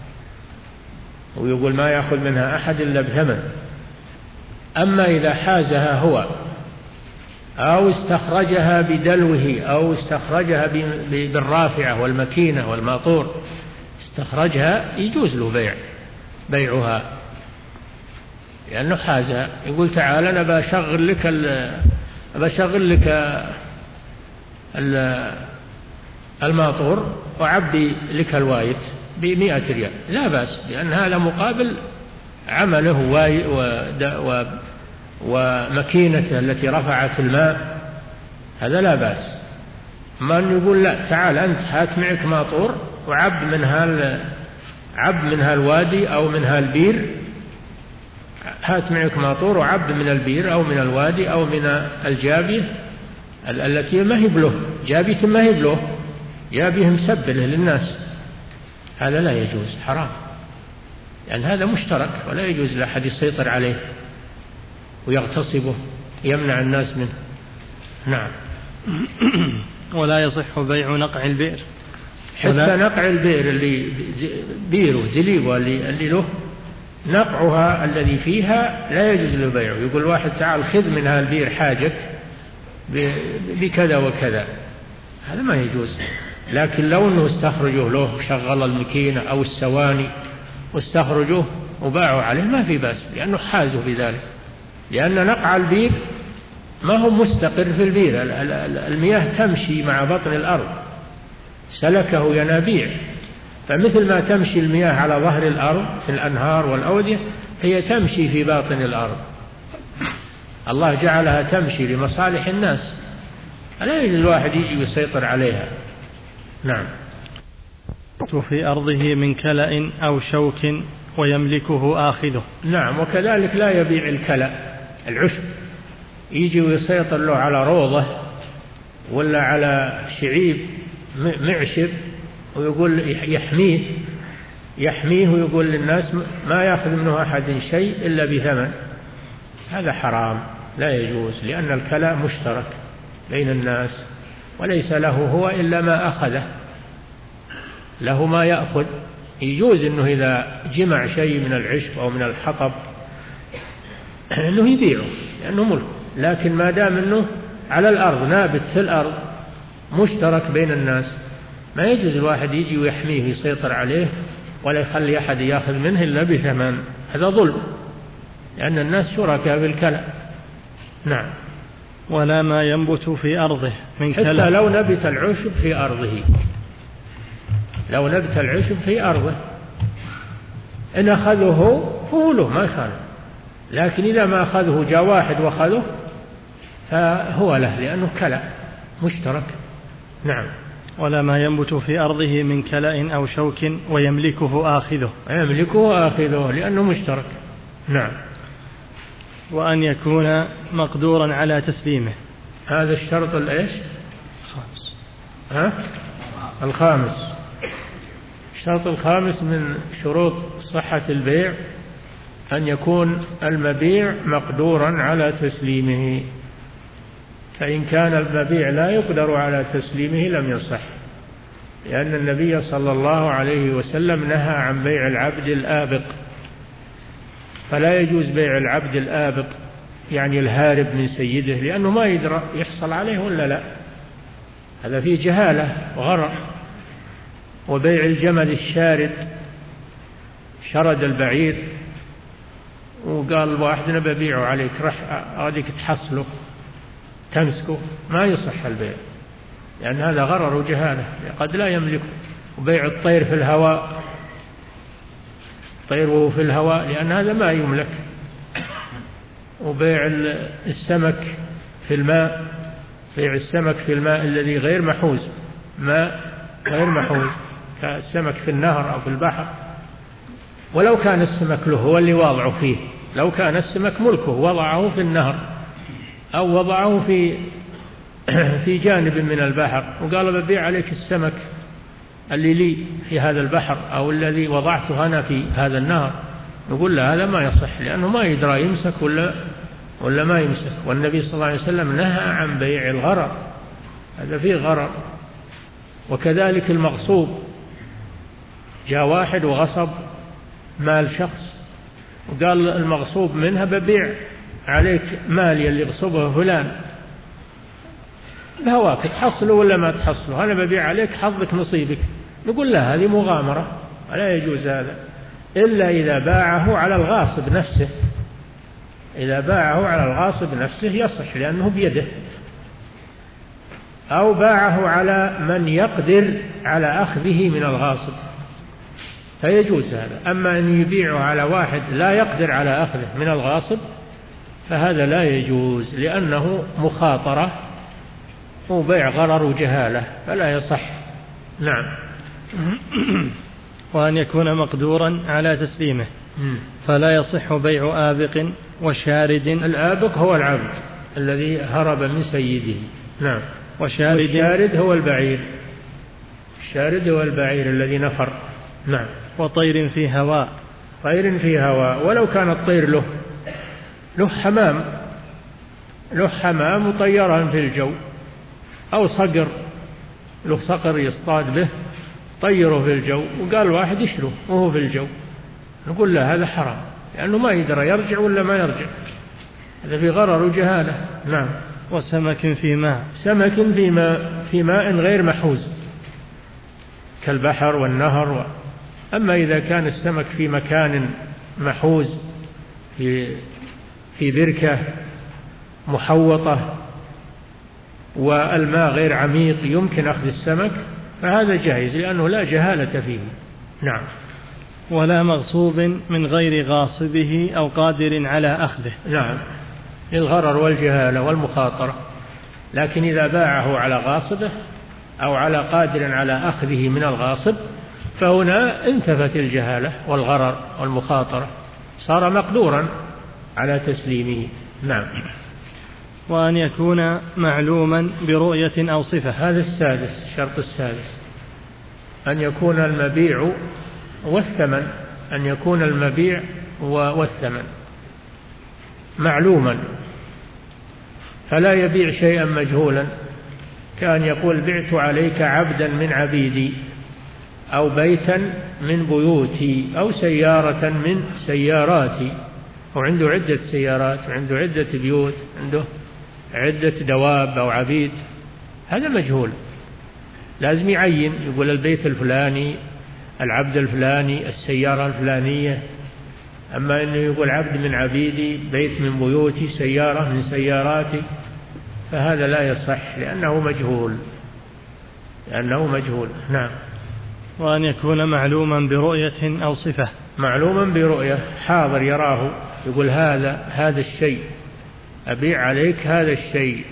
ويقول ما يأخذ منها أحد إلا بثمن. أما إذا حازها هو أو استخرجها بدلوه أو استخرجها بالرافعة والمكينة والماطور، استخرجها، يجوز له بيع بيعها لأنه حازها. يقول: تعال أنا بشغل لك بشغل لك الماطور وعبي لك الوايت بمئة ريال، لا بأس، لأن هذا مقابل عمله ومكينته التي رفعت الماء، هذا لا بأس. ما أن يقول: لا، تعال أنت هات معك ماطور وعب من هال عب من هالوادي أو من هالبير، هات معك ماطور وعب من البير أو من الوادي أو من الجابية التي ما هي بله، جابية ما هي بله، جابية مسبله للناس، هذا لا يجوز، حرام، لأن يعني هذا مشترك ولا يجوز لأحد يسيطر عليه ويغتصبه يمنع الناس منه. نعم. ولا يصح بيع نقع البئر، حتى نقع البئر اللي بيره زليبه اللي, اللي له نقعها الذي فيها لا يجوز له بيعه. يقول واحد: تعال خذ من هالبئر حاجك بكذا وكذا، هذا ما يجوز. لكن لو أنه استخرجوه له، شغل المكينة أو السواني واستخرجوه وباعوا عليه، ما في بأس، لأنه حازه بذلك، لأن نقع البئر ما هو مستقر في البئر، المياه تمشي مع بطن الأرض سلكه ينابيع. فمثل ما تمشي المياه على ظهر الأرض في الأنهار والأودية هي تمشي في باطن الأرض، الله جعلها تمشي لمصالح الناس، لا يجوز الواحد يجي ويسيطر عليها. نعم. في أرضه من كلأ أو شوك ويملكه آخذه. نعم. وكذلك لا يبيع الكلأ العشب، يجي ويسيطر له على روضة ولا على شعيب معشب ويقول يحميه يحميه ويقول للناس ما يأخذ منه أحد شيء إلا بثمن، هذا حرام لا يجوز، لأن الكلأ مشترك بين الناس وليس له هو إلا ما أخذه، له ما يأخذ. يجوز أنه إذا جمع شيء من العشب أو من الحطب أنه يبيعه لأنه ملك، لكن ما دام أنه على الأرض نابت في الأرض مشترك بين الناس ما يجوز الواحد يجي ويحميه ويسيطر عليه ولا يخلي أحد يأخذ منه إلا بثمن، هذا ظلم، لأن الناس شركاء بالكلأ. نعم. ولا ما ينبت في أرضه من كلأ، حتى لو نبت العشب في أرضه، لو نبت العشب في أرضه إن أخذه فهو له ما يخالف، لكن إذا ما أخذه جاء واحد وأخذه فهو له لأنه كلأ مشترك. نعم. ولا ما ينبت في أرضه من كلأ أو شوك ويملكه آخذه، يملكه آخذه لأنه مشترك. نعم. وأن يكون مقدورا على تسليمه، هذا الشرط الإيش؟ الخامس. ها؟ الخامس. الشرط الخامس من شروط صحة البيع أن يكون المبيع مقدورا على تسليمه، فإن كان المبيع لا يقدر على تسليمه لم يصح، لأن النبي صلى الله عليه وسلم نهى عن بيع العبد الآبق، فلا يجوز بيع العبد الآبق يعني الهارب من سيده، لأنه ما يدرى يحصل عليه ولا لا، هذا فيه جهالة وغرر. وبيع الجمل الشارد، شرد البعير وقال واحد نبي بيعه عليك رح أريك تحصله تمسكه، ما يصح البيع لأن هذا غرر وجهالة قد لا يملكه. وبيع الطير في الهواء، طير وهو في الهواء لأن هذا ما يملك. وبيع السمك في الماء، بيع السمك في الماء الذي غير محوز، ماء غير محوز كالسمك في النهر أو في البحر، ولو كان السمك له هو اللي واضعه فيه، لو كان السمك ملكه وضعه في النهر أو وضعه في في جانب من البحر وقال ببيع عليك السمك اللي لي في هذا البحر أو الذي وضعته أنا في هذا النهر، نقول له هذا ما يصح لأنه ما يدرى يمسك ولا ولا ما يمسك. والنبي صلى الله عليه وسلم نهى عن بيع الغرر، هذا فيه غرر. وكذلك المغصوب، جاء واحد وغصب مال شخص وقال المغصوب منها ببيع عليك مالي اللي غصبه فلان بهواك تحصله ولا ما تحصله، أنا ببيع عليك حظك نصيبك، نقول لا هذه مغامرة لا يجوز هذا إلا إذا باعه على الغاصب نفسه، إذا باعه على الغاصب نفسه يصح لأنه بيده، أو باعه على من يقدر على أخذه من الغاصب فيجوز هذا. أما أن يبيعه على واحد لا يقدر على أخذه من الغاصب فهذا لا يجوز لأنه مخاطرة وبيع غرر وجهالة فلا يصح. نعم. وأن يكون مقدورا على تسليمه، فلا يصح بيع آبق وشارد. الآبق هو العبد الذي هرب من سيده. نعم. وشارد، والشارد هو البعير، الشارد هو البعير الذي نفر. نعم. وطير في هواء، طير في هواء، ولو كان الطير له له حمام له حمام مطيرا في الجو، أو صقر له صقر يصطاد به طيره في الجو وقال واحد يشره وهو في الجو، نقول له هذا حرام لأنه ما يدرى يرجع ولا ما يرجع، هذا في غرر وجهالة. نعم. وسمك في ماء، سمك في ماء في ماء غير محوز كالبحر والنهر و... أما إذا كان السمك في مكان محوز في في بركة محوطة والماء غير عميق يمكن أخذ السمك فهذا جائز لأنه لا جهالة فيه. نعم. ولا مغصوب من غير غاصبه أو قادر على أخذه. نعم، للغرر والجهالة والمخاطرة. لكن إذا باعه على غاصبه أو على قادر على أخذه من الغاصب فهنا انتفت الجهالة والغرر والمخاطرة، صار مقدورا على تسليمه. نعم. وأن يكون معلوما برؤية أو صفة. هذا السادس، الشرط السادس، أن يكون المبيع والثمن، أن يكون المبيع والثمن معلوما، فلا يبيع شيئا مجهولا، كأن يقول بعت عليك عبدا من عبيدي، أو بيتا من بيوتي، أو سيارة من سياراتي، وعنده عدة سيارات وعنده عدة بيوت، عنده عدة دواب أو عبيد، هذا مجهول، لازم يعين، يقول البيت الفلاني، العبد الفلاني، السيارة الفلانية. أما أنه يقول عبد من عبيدي، بيت من بيوتي، سيارة من سياراتي، فهذا لا يصح لأنه مجهول، لأنه مجهول. نعم. وأن يكون معلوما برؤية أو صفة. معلوما برؤية، حاضر يراه، يقول هذا هذا الشيء أبيع عليك هذا الشيء،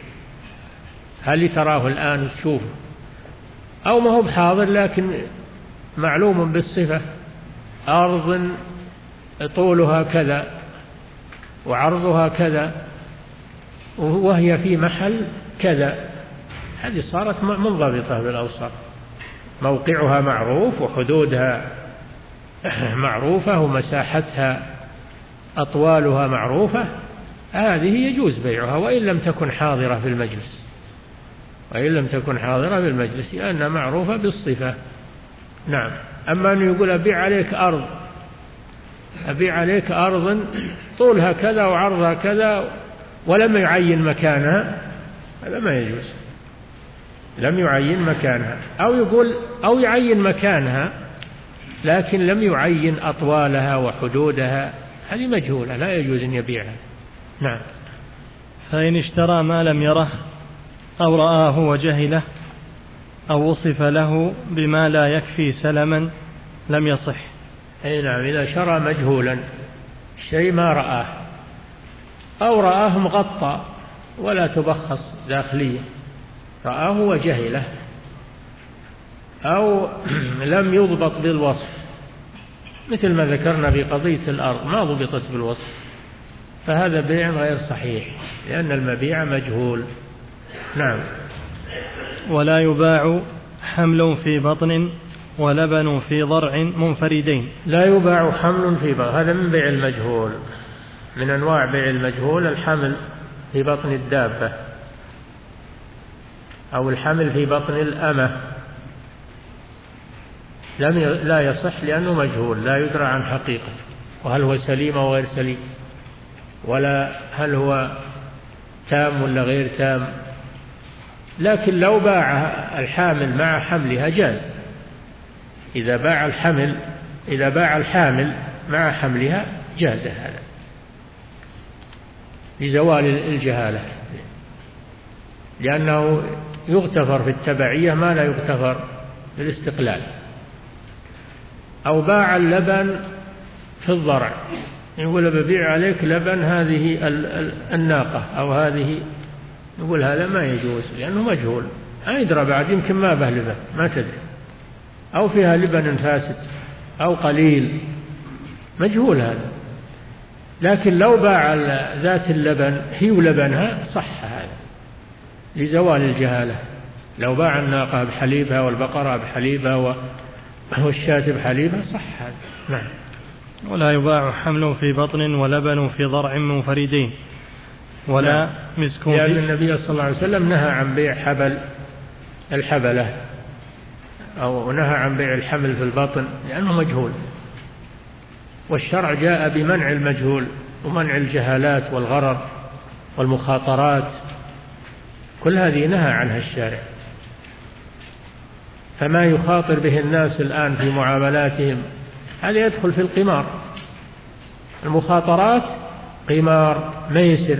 هل تراه الآن تشوف؟ أو ما هو بحاضر لكن معلوم بالصفة، أرض طولها كذا وعرضها كذا وهي في محل كذا، هذه صارت منضبطة بالأوصاف، موقعها معروف وحدودها معروفة ومساحتها أطوالها معروفة، هذه يجوز بيعها وإن لم تكن حاضرة في المجلس، وإن لم تكن حاضرة في المجلس لأنها معروفة بالصفة. نعم. أما أن يقول أبيع عليك أرض، أبيع عليك أرض طولها كذا وعرضها كذا ولم يعين مكانها، هذا ما يجوز، لم يعين مكانها. أو يقول أو يعين مكانها لكن لم يعين أطوالها وحدودها، هذه مجهولة، لا يجوز أن يبيعها. نعم. فإن اشترى ما لم يره أو رآه وجهله أو وصف له بما لا يكفي سلما لم يصح. أي نعم، إذا شرى مجهولا شيء ما رآه، أو رآه مغطى ولا تبخص داخلية، رآه وجهله، أو لم يضبط بالوصف، مثل ما ذكرنا في قضية الأرض ما ضبطت بالوصف، فهذا بيع غير صحيح لأن المبيع مجهول. نعم. ولا يباع حمل في بطن ولبن في ضرع منفردين. لا يباع حمل في بطن، هذا من بيع المجهول، من أنواع بيع المجهول الحمل في بطن الدابة أو الحمل في بطن الأمة، لم لا يصح لأنه مجهول، لا يدرى عن حقيقته، وهل هو سليم أو غير سليم، ولا هل هو تام ولا غير تام. لكن لو باع الحامل مع حملها جاز، إذا باع الحمل إذا باع الحامل مع حملها جاز هذا لزوال الجهالة، لأنه يغتفر في التبعية ما لا يغتفر في الاستقلال. أو باع اللبن في الضرع، يقول ببيع عليك لبن هذه الناقة أو هذه، يقول هذا ما يجوز لأنه مجهول، ما يدرى بعد، يمكن ما به لبن ما تدري، أو فيها لبن فاسد أو قليل، مجهول هذا. لكن لو باع ذات اللبن هي ولبنها صح هذا لزوال الجهالة. لو باع الناقة بحليبها والبقرة بحليبها والشاة بحليبها صح هذا. نعم. ولا يباع حمل في بطن ولبن في ضرع منفردين ولا نعم. مسك، لأن النبي صلى الله عليه وسلم نهى عن بيع حبل الحبلة، أو نهى عن بيع الحمل في البطن لأنه مجهول، والشرع جاء بمنع المجهول ومنع الجهالات والغرر والمخاطرات، كل هذه نهى عنها الشارع. فما يخاطر به الناس الآن في معاملاتهم هذا يدخل في القمار، المخاطرات قمار ميسر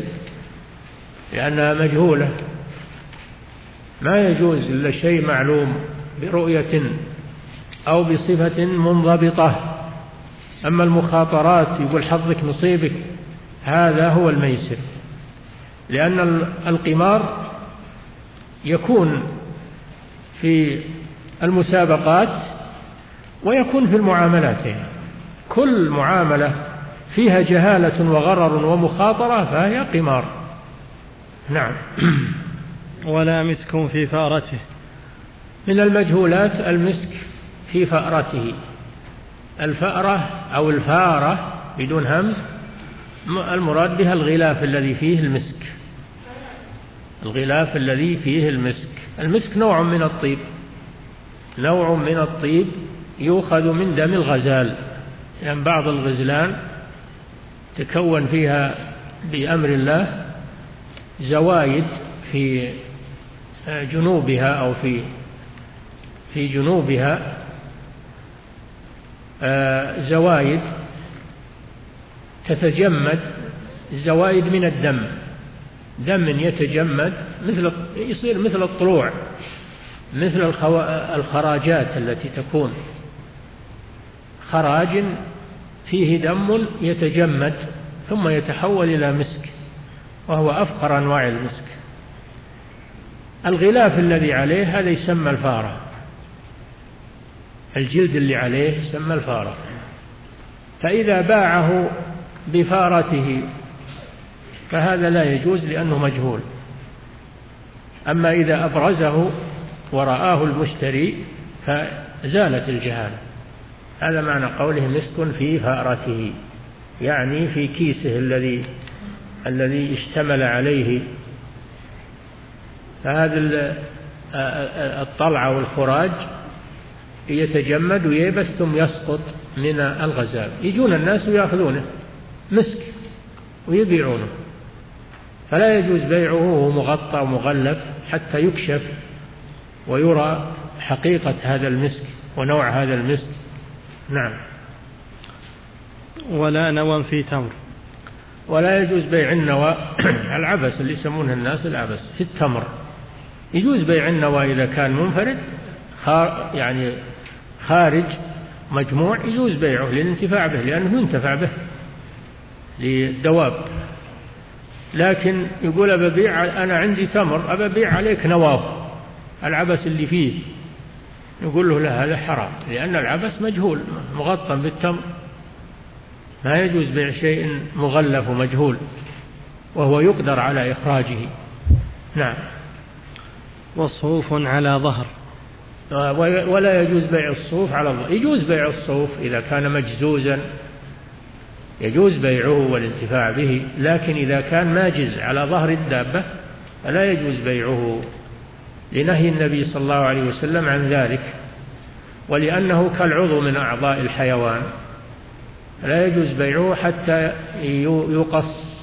لأنها مجهولة، ما يجوز إلا شيء معلوم برؤية أو بصفة منضبطة. أما المخاطرات يقول حظك نصيبك، هذا هو الميسر، لأن القمار يكون في المسابقات ويكون في المعاملات. كل معاملة فيها جهالة وغرر ومخاطرة فهي قمار. نعم. ولا مسك في فأرته. من المجهولات المسك في فأرته. الفأرة أو الفارة بدون همز المراد بها الغلاف الذي فيه المسك. الغلاف الذي فيه المسك. المسك نوع من الطيب، نوع من الطيب يؤخذ من دم الغزال، يعني بعض الغزلان تكون فيها بأمر الله زوايد في جنوبها أو في في جنوبها زوايد تتجمد، زوايد من الدم، دم يتجمد مثل يصير مثل الطلوع، مثل الخراجات التي تكون خراج فيه دم يتجمد ثم يتحول إلى مسك، وهو أفقر أنواع المسك. الغلاف الذي عليه هذا يسمى الفارة، الجلد اللي عليه يسمى الفارة. فإذا باعه بفارته فهذا لا يجوز لأنه مجهول. أما إذا أبرزه ورآه المشتري فزالت الجهالة. هذا معنى قوله مسك في فأرته، يعني في كيسه الذي الذي اشتمل عليه. فهذا الطلع والخراج يتجمد وييبس ثم يسقط من الغزال، يجون الناس ويأخذونه مسك ويبيعونه، فلا يجوز بيعه وهو مغطى ومغلف حتى يكشف ويرى حقيقة هذا المسك ونوع هذا المسك. نعم. ولا نوى في تمر. ولا يجوز بيع النوى العبس اللي يسمونه الناس العبس في التمر. يجوز بيع النوى إذا كان منفرد يعني خارج مجموع، يجوز بيعه للانتفاع به لأنه ينتفع به للدواب. لكن يقول أبيع أنا عندي تمر أبيع عليك نواه العبس اللي فيه، يقول له لا، هذا حرام، لأن العبس مجهول مغطى بالتمر، ما يجوز بيع شيء مغلف ومجهول وهو يقدر على إخراجه. نعم. وصوف على ظهر. ولا يجوز بيع الصوف على الظهر. يجوز بيع الصوف إذا كان مجزوزا، يجوز بيعه والانتفاع به، لكن إذا كان ماجز على ظهر الدابة فلا يجوز بيعه لنهي النبي صلى الله عليه وسلم عن ذلك، ولأنه كالعضو من أعضاء الحيوان، لا يجوز بيعه حتى يقص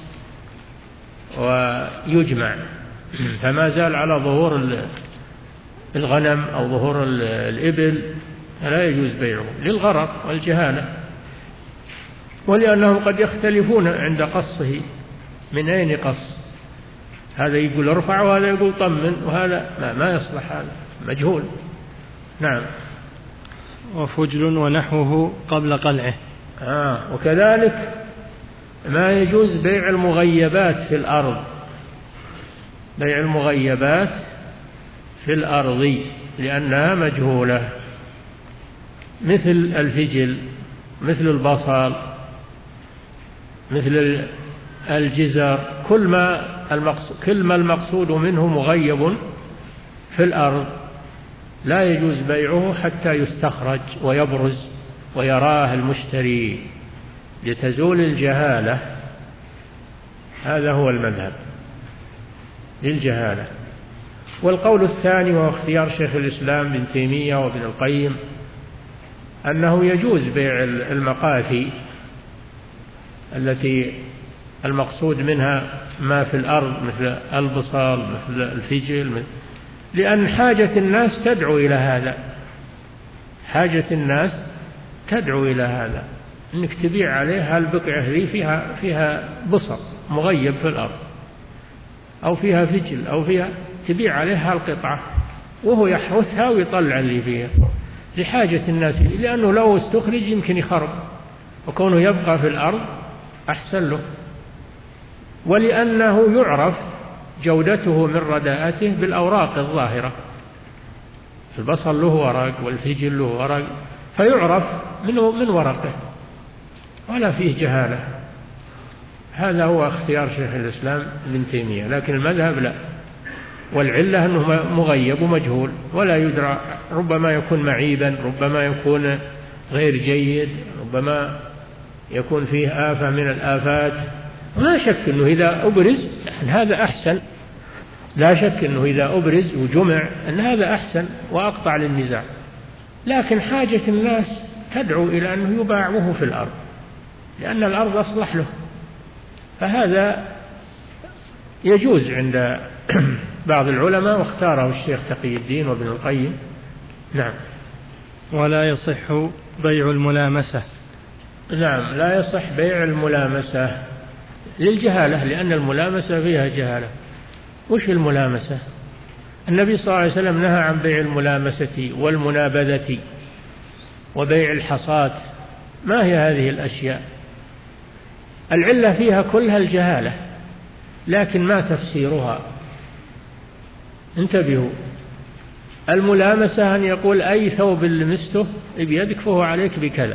ويجمع، فما زال على ظهور الغنم أو ظهور الإبل لا يجوز بيعه للغرر والجهالة، ولأنهم قد يختلفون عند قصه من أين قص، هذا يقول ارفع وهذا يقول طمن، وهذا ما, ما يصلح، هذا مجهول. نعم. وفجل ونحوه قبل قلعه. آه وكذلك ما يجوز بيع المغيبات في الأرض، بيع المغيبات في الأرض لأنها مجهولة، مثل الفجل، مثل البصل، مثل الجزر، كل ما المقصود, كل ما المقصود منه مغيب في الأرض لا يجوز بيعه حتى يستخرج ويبرز ويراه المشتري لتزول الجهالة. هذا هو المذهب للجهالة. والقول الثاني وهو اختيار شيخ الإسلام ابن تيمية وابن القيم أنه يجوز بيع المقاثي التي المقصود منها ما في الأرض مثل البصل مثل الفجل، لأن حاجة الناس تدعو إلى هذا، حاجة الناس تدعو إلى هذا، إنك تبيع عليها البقعة ذي فيها فيها بصل مغيب في الأرض أو فيها فجل أو فيها، تبيع عليها القطعة وهو يحرثها ويطلع اللي فيها لحاجة الناس، لأنه لو استخرج يمكن يخرب، وكونه يبقى في الأرض أحسن له، ولأنه يعرف جودته من رداءته بالأوراق الظاهرة. البصل له ورق والفجل له ورق، فيعرف منه من ورقه ولا فيه جهالة. هذا هو اختيار شيخ الإسلام ابن تيمية، لكن المذهب لا، والعلة أنه مغيب ومجهول ولا يدرى، ربما يكون معيبا، ربما يكون غير جيد، ربما يكون فيه آفة من الآفات. ما شك أنه إذا أبرز هذا أحسن، لا شك أنه إذا أبرز وجمع أن هذا أحسن وأقطع للنزاع، لكن حاجة الناس تدعو إلى أنه يباع وهو في الأرض، لأن الأرض أصلح له، فهذا يجوز عند بعض العلماء، واختاره الشيخ تقي الدين وابن القيم. نعم. ولا يصح بيع الملامسة. نعم، لا يصح بيع الملامسة للجهالة، لأن الملامسة فيها جهالة. وش الملامسة؟ النبي صلى الله عليه وسلم نهى عن بيع الملامسة والمنابذة وبيع الحصاة. ما هي هذه الأشياء؟ العلة فيها كلها الجهالة، لكن ما تفسيرها؟ انتبهوا. الملامسة أن يقول أي ثوب لمسته بيدك فهو عليك بكذا،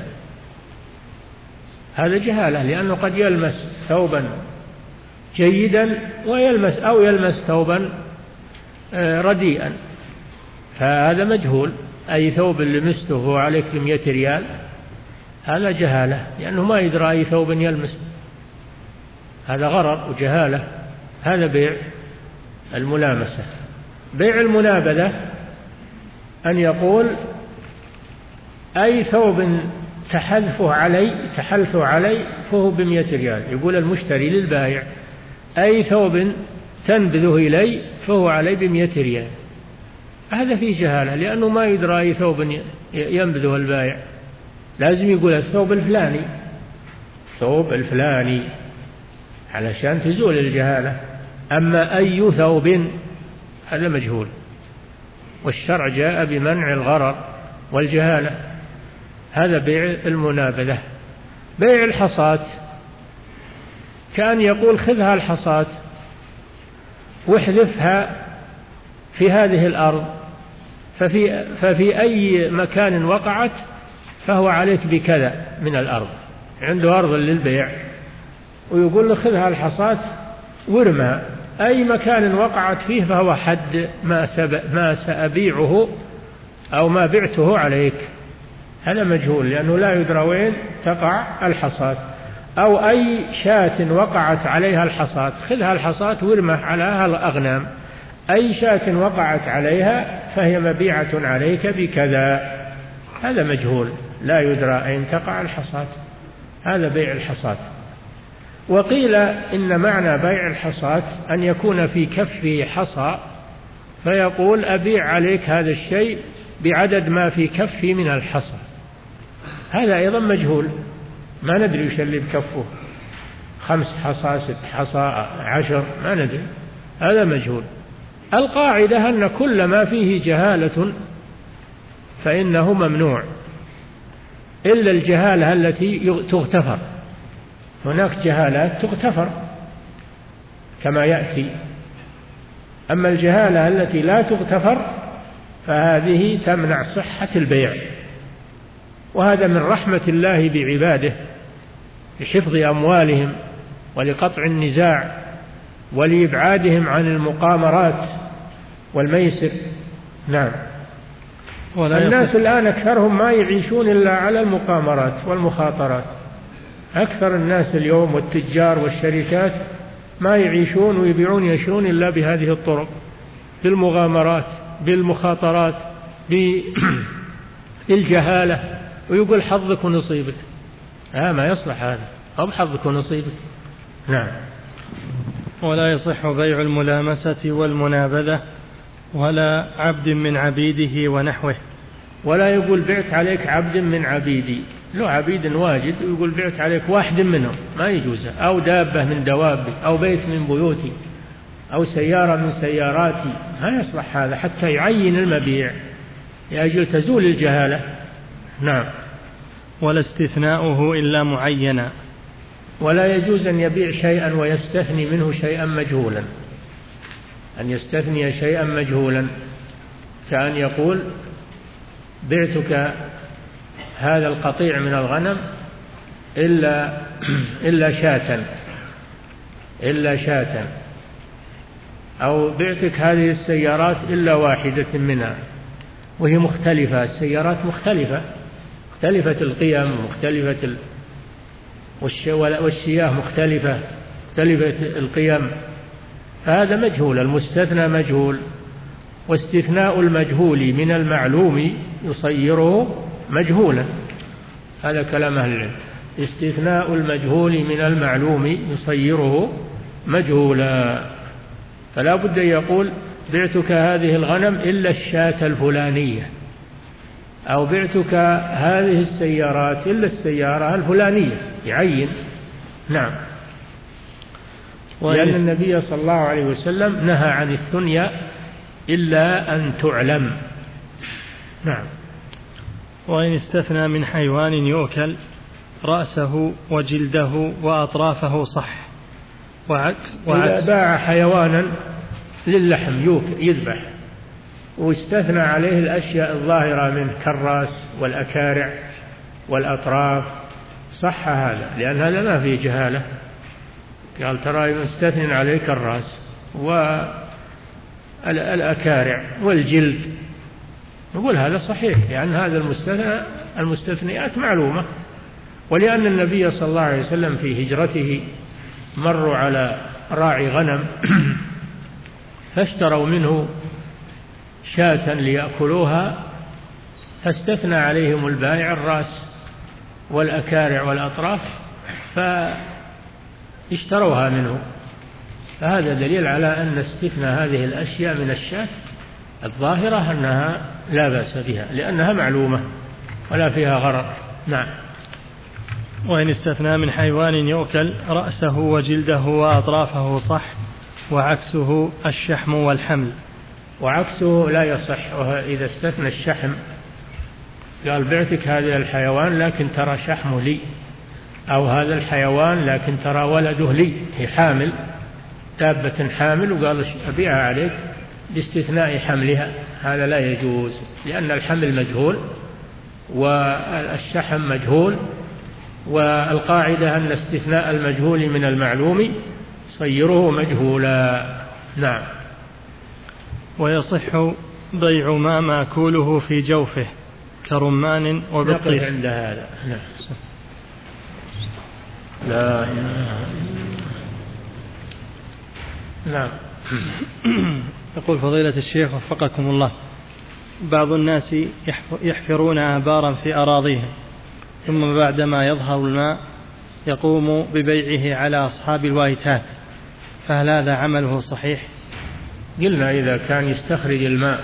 هذا جهالة، لأنه قد يلمس ثوبا جيدا ويلمس أو يلمس ثوبا رديئا، فهذا مجهول. أي ثوب لمسته هو عليك بمئة ريال، هذا جهالة، لأنه ما يدرى أي ثوب يلمس، هذا غرر وجهالة. هذا بيع الملامسة. بيع المنابذة أن يقول أي ثوب تحلفه علي تحلفه علي فهو بمئة ريال، يقول المشتري للبائع أي ثوب تنبذه إلي فهو علي بمئة ريال، هذا فيه جهالة، لأنه ما يدرى أي ثوب ينبذه البائع، لازم يقول الثوب الفلاني، الثوب الفلاني، علشان تزول الجهالة. أما أي ثوب هذا مجهول، والشرع جاء بمنع الغرر والجهالة. هذا بيع المنابذة. بيع الحصاة كان يقول خذها الحصاة واحذفها في هذه الأرض، ففي, ففي أي مكان وقعت فهو عليك بكذا من الأرض، عنده أرض للبيع ويقول له خذها الحصاة وارمها، أي مكان وقعت فيه فهو حد ما, ما سأبيعه أو ما بعته عليك. هذا مجهول، لأنه لا يدرى وين تقع الحصاة. أو أي شاة وقعت عليها الحصاة، خذها الحصاة وارمها على الأغنام، أي شاة وقعت عليها فهي مبيعة عليك بكذا، هذا مجهول، لا يدرى أين تقع الحصاة، هذا بيع الحصاة. وقيل إن معنى بيع الحصاة أن يكون في كفه حصى، فيقول أبيع عليك هذا الشيء بعدد ما في كفي من الحصى، هذا أيضا مجهول، ما ندري وش اللي بكفه، خمس حصى ست حصى عشر، ما ندري، هذا مجهول. القاعدة أن كل ما فيه جهالة فإنه ممنوع، إلا الجهالة التي تغتفر، هناك جهالات تغتفر كما يأتي، أما الجهالة التي لا تغتفر فهذه تمنع صحة البيع، وهذا من رحمة الله بعباده لحفظ أموالهم ولقطع النزاع ولإبعادهم عن المقامرات والميسر. نعم. الناس الآن أكثرهم ما يعيشون إلا على المقامرات والمخاطرات، أكثر الناس اليوم والتجار والشركات ما يعيشون ويبيعون يشرون إلا بهذه الطرق، بالمغامرات بالمخاطرات بالجهالة، ويقول حظك ونصيبك، آه ما يصلح هذا، أو حظك ونصيبك. نعم. ولا يصح بيع الملامسة والمنابذة ولا عبد من عبيده ونحوه. ولا يقول بعت عليك عبد من عبيدي، له عبيد واجد ويقول بعت عليك واحد منهم، ما يجوز، أو دابة من دوابي أو بيت من بيوتي، أو سيارة من سياراتي، ما يصلح هذا حتى يعين المبيع لأجل تزول الجهالة. نعم. ولا استثناؤه إلا معينا، ولا يجوز أن يبيع شيئا ويستثني منه شيئا مجهولا، أن يستثني شيئا مجهولا، كأن يقول بعتك هذا القطيع من الغنم إلا إلا شاة إلا شاة، أو بعتك هذه السيارات إلا واحدة منها، وهي مختلفة، السيارات مختلفة مختلفة القيم ومختلفة ال... والشياه مختلفة مختلفة القيم، فهذا مجهول، المستثنى مجهول. واستثناء المجهول من المعلوم يصيره مجهولا، هذا كلام أهل العلم. استثناء المجهول من المعلوم يصيره مجهولا، فلا بد أن يقول بعتك هذه الغنم إلا الشاة الفلانية، أو بعتك هذه السيارات إلا السيارة الفلانية، يعين. نعم. لأن النبي صلى الله عليه وسلم نهى عن الثنيا إلا أن تعلم. نعم. وإن استثنى من حيوان يؤكل رأسه وجلده وأطرافه صح، وعكس, وعكس إذا باع حيوانا للحم يذبح واستثنى عليه الأشياء الظاهرة منه كالرأس والأكارع والأطراف صح هذا، لأن هذا ما فيه جهالة. قال ترى مستثنى عليك الرأس والأكارع والجلد، نقول هذا صحيح، لأن يعني هذا المستثنى المستثنيات معلومة. ولأن النبي صلى الله عليه وسلم في هجرته مروا على راعي غنم فاشتروا منه شاة ليأكلوها، فاستثنى عليهم البائع الرأس والأكارع والأطراف فاشتروها منه، فهذا دليل على أن استثناء هذه الأشياء من الشاة الظاهرة أنها لا بأس بها، لأنها معلومة ولا فيها غرر. نعم. وإن استثنى من حيوان يؤكل رأسه وجلده وأطرافه صح، وعكسه الشحم والحمل. وعكسه لا يصح، إذا استثنى الشحم قال بعتك هذا الحيوان لكن ترى شحمه لي، أو هذا الحيوان لكن ترى ولده لي، هي حامل دابة حامل وقال أبيعها عليك باستثناء حملها، هذا لا يجوز، لأن الحمل مجهول والشحم مجهول، والقاعدة أن استثناء المجهول من المعلوم صيره مجهولا. نعم. ويصح بيع ما ماكوله في جوفه كرمان وبطيخ. عند هذا. نعم. لا إله. نعم. يقول فضيلة الشيخ وفقكم الله، بعض الناس يحفرون آبارا في أراضيهم، ثم بعدما يظهر الماء يقوم ببيعه على أصحاب الوايتات، فهل هذا عمله صحيح؟ قلنا إذا كان يستخرج الماء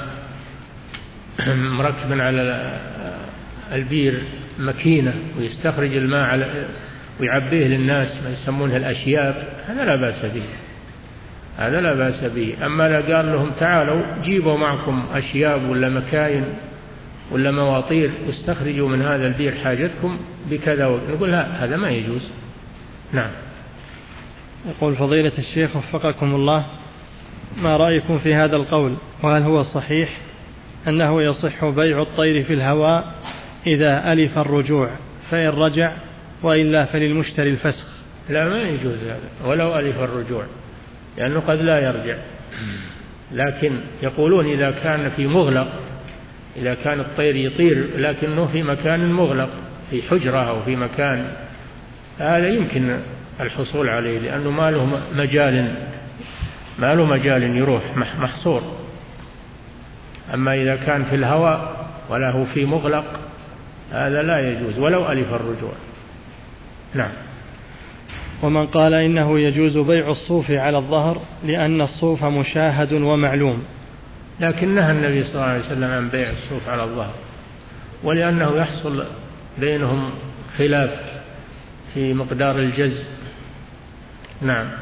مركبا على البير مكينة ويستخرج الماء على ويعبيه للناس ما يسمونها الأشياب، هذا لا بأس به، هذا لا بأس به. أما لا قال لهم تعالوا جيبوا معكم أشياب ولا مكاين ولا مواطير واستخرجوا من هذا البير حاجتكم بكذا، نقول لا، هذا ما يجوز. نعم. يقول فضيلة الشيخ وفقكم الله، ما رأيكم في هذا القول، وهل هو صحيح أنه يصح بيع الطير في الهواء إذا ألف الرجوع، فإن رجع وإلا فللمشتري الفسخ؟ لا، ما يجوز هذا ولو ألف الرجوع، لأنه قد لا يرجع. لكن يقولون إذا كان في مغلق، إذا كان الطير يطير لكنه في مكان مغلق في حجرة أو في مكان، هذا يمكن الحصول عليه، لأنه ما له مجال ما له مجال يروح، محصور. أما إذا كان في الهواء وله في مغلق هذا لا يجوز ولو ألف الرجوع. نعم. ومن قال إنه يجوز بيع الصوف على الظهر لأن الصوف مشاهد ومعلوم، لكن نهى النبي صلى الله عليه وسلم عن بيع الصوف على الظهر، ولأنه يحصل بينهم خلاف في مقدار الجز. نعم.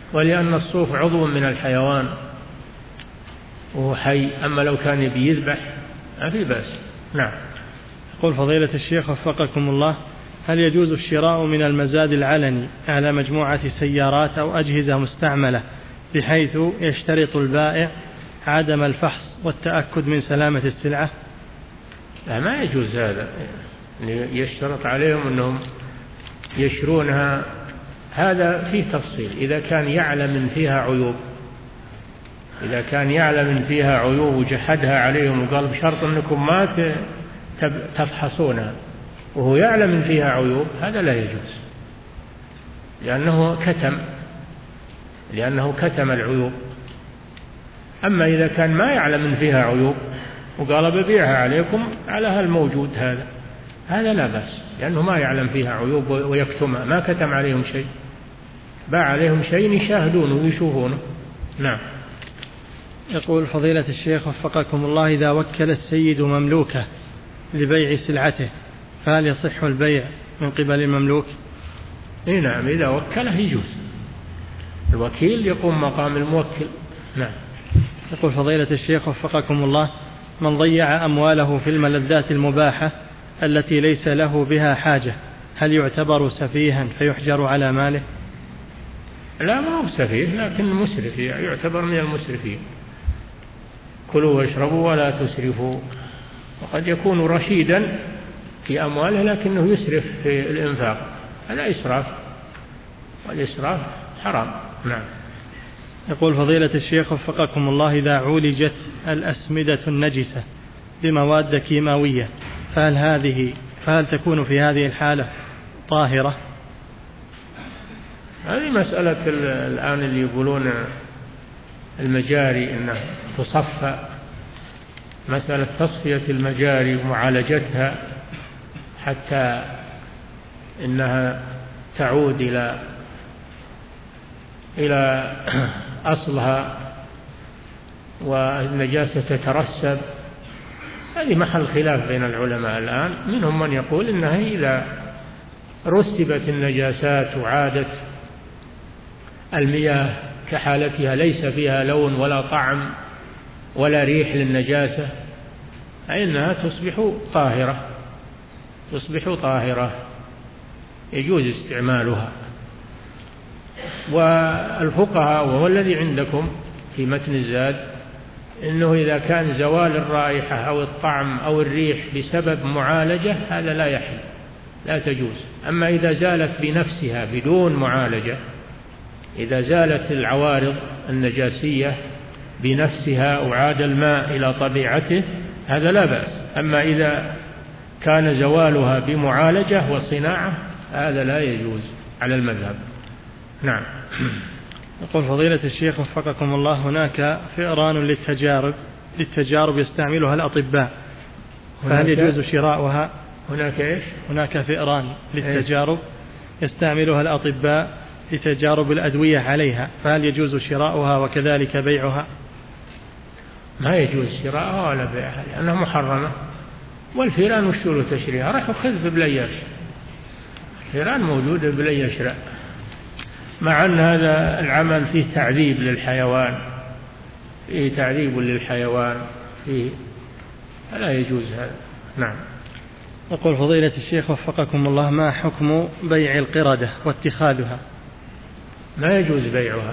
ولأن الصوف عضو من الحيوان وهو حي، أما لو كان يبي يذبح ما في بأس. نعم. يقول فضيلة الشيخ وفقكم الله: هل يجوز الشراء من المزاد العلني على مجموعة سيارات أو أجهزة مستعملة بحيث يشترط البائع عدم الفحص والتأكد من سلامة السلعة؟ لا، ما يجوز هذا، يشترط عليهم أنهم يشرونها، هذا فيه تفصيل. إذا كان يعلم فيها عيوب إذا كان يعلم فيها عيوب وجحدها عليهم وقال بشرط أنكم ما تفحصونها وهو يعلم فيها عيوب، هذا لا يجوز، لأنه كتم لأنه كتم العيوب. أما إذا كان ما يعلم فيها عيوب وقال ببيعها عليكم على هالموجود هذا هذا لا بأس، لأنه ما يعلم فيها عيوب ويكتمها، ما كتم عليهم شيء، باع عليهم شيء يشاهدونه ويشوفونه. نعم. يقول فضيلة الشيخ وفقكم الله: إذا وكل السيد مملوكه لبيع سلعته فهل يصح البيع من قبل المملوك؟ إيه نعم، إذا وكله يجوز، الوكيل يقوم مقام الموكل. نعم. يقول فضيلة الشيخ وفقكم الله: من ضيع أمواله في الملذات المباحة التي ليس له بها حاجة هل يعتبر سفيها فيحجر على ماله؟ لا، ما هو سفيه، لكن مسرف، يعتبر من المسرفين. كلوا واشربوا ولا تسرفوا. وقد يكون رشيدا في أمواله لكنه يسرف في الإنفاق، هذا إسراف، والإسراف حرام. نعم. يقول فضيلة الشيخ وفقكم الله: إذا عولجت الأسمدة النجسة بمواد كيماوية فهل هذه فهل تكون في هذه الحالة طاهرة؟ هذه مسألة الآن اللي يقولون المجاري أنها تصفى، مسألة تصفية المجاري ومعالجتها حتى إنها تعود إلى إلى أصلها والنجاسة تترسب، هذه محل خلاف بين العلماء الآن. منهم من يقول إنها إذا رسبت النجاسات وعادت المياه كحالتها ليس فيها لون ولا طعم ولا ريح للنجاسة فإنها تصبح طاهرة تصبح طاهرة يجوز استعمالها. والفقهاء وهو الذي عندكم في متن الزاد إنه إذا كان زوال الرائحة أو الطعم أو الريح بسبب معالجة هذا لا يحل، لا تجوز. أما إذا زالت بنفسها بدون معالجة، إذا زالت العوارض النجاسية بنفسها وعاد الماء إلى طبيعته هذا لا بأس. أما إذا كان زوالها بمعالجة وصناعة هذا لا يجوز على المذهب. نعم. يقول فضيلة الشيخ وفقكم الله: هناك فئران للتجارب للتجارب يستعملها الأطباء فهل يجوز شراؤها؟ هناك إيش؟ هناك فئران للتجارب يستعملها الأطباء لتجارب الأدوية عليها فهل يجوز شراؤها وكذلك بيعها؟ ما يجوز شراؤها ولا بيعها لأنها محرمة. والفئران وش له تشريها؟ راح خذ ببلياش، الفئران موجودة بلا يشرع، مع أن هذا العمل فيه تعذيب للحيوان، فيه تعذيب للحيوان فيه، لا يجوز هذا. نعم. يقول فضيلة الشيخ وفقكم الله: ما حكم بيع القردة واتخاذها؟ ما يجوز بيعها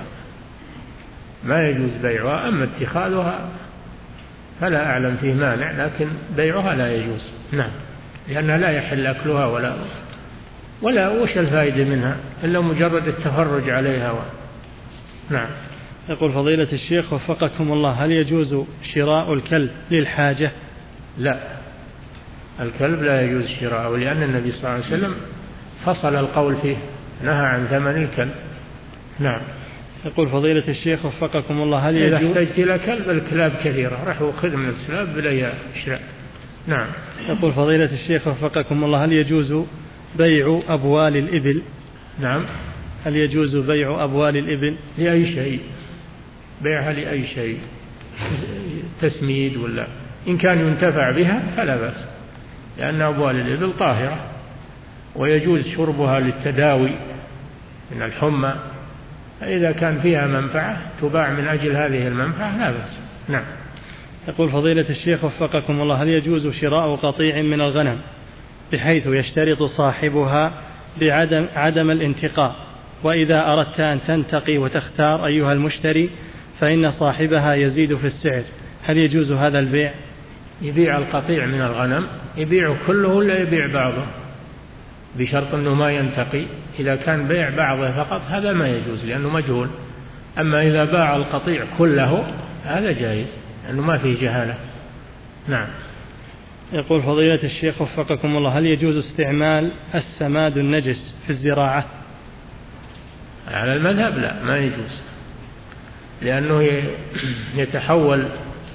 ما يجوز بيعها أما اتخاذها فلا أعلم فيه مانع، لكن بيعها لا يجوز. نعم. لأنها لا يحل أكلها ولا ولا وش الفائدة منها إلا مجرد التفرج عليها و... نعم. يقول فضيلة الشيخ وفقكم الله: هل يجوز شراء الكلب للحاجة؟ لا، الكلب لا يجوز شراءه، لأن النبي صلى الله عليه وسلم فصل القول فيه، نهى عن ثمن الكلب. نعم. يقول فضيلة الشيخ وفقكم الله: هل يجوز إذا احتجت إلى كلب الكلاب كثيرة راح خذ من الكلاب بلا يشرع. نعم. يقول فضيلة الشيخ وفقكم الله: هل يجوز بيع أبوال الإبل؟ نعم. هل يجوز بيع أبوال الإبل؟ لأي شيء، بيعها لأي شيء، تسميد ولا إن كان ينتفع بها فلا بأس، لأن أبوال الإبل طاهرة ويجوز شربها للتداوي من الحمى فإذا كان فيها منفعة تباع من أجل هذه المنفعة لا بأس. نعم. يقول فضيلة الشيخ وفقكم الله: هل يجوز شراء قطيع من الغنم بحيث يشترط صاحبها بعدم عدم الانتقاء، وإذا أردت أن تنتقي وتختار أيها المشتري فإن صاحبها يزيد في السعر، هل يجوز هذا البيع؟ يبيع القطيع من الغنم، يبيع كله ولا يبيع بعضه بشرط أنه ما ينتقي. إذا كان بيع بعضه فقط هذا ما يجوز لأنه مجهول، أما إذا باع القطيع كله هذا جائز لأنه ما فيه جهالة. نعم. يقول فضيلة الشيخ وفقكم الله: هل يجوز استعمال السماد النجس في الزراعة؟ على المذهب لا، ما يجوز، لأنه يتحول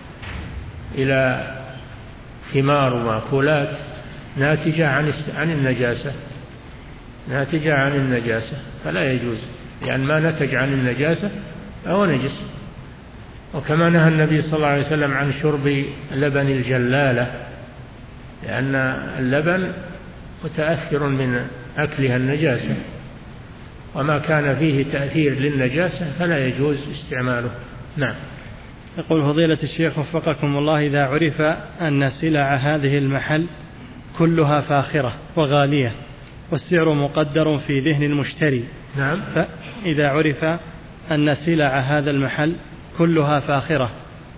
إلى ثمار ومأكولات ناتجة عن عن النجاسة ناتجة عن النجاسة فلا يجوز، يعني ما نتج عن النجاسة فهو نجس. وكما نهى النبي صلى الله عليه وسلم عن شرب لبن الجلالة، لأن اللبن متأثر من أكلها النجاسة، وما كان فيه تأثير للنجاسة فلا يجوز استعماله. نعم. يقول فضيلة الشيخ وفقكم الله: إذا عرف أن سلع هذه المحل كلها فاخرة وغالية والسعر مقدر في ذهن المشتري. نعم. فإذا عرف أن سلع هذا المحل كلها فاخرة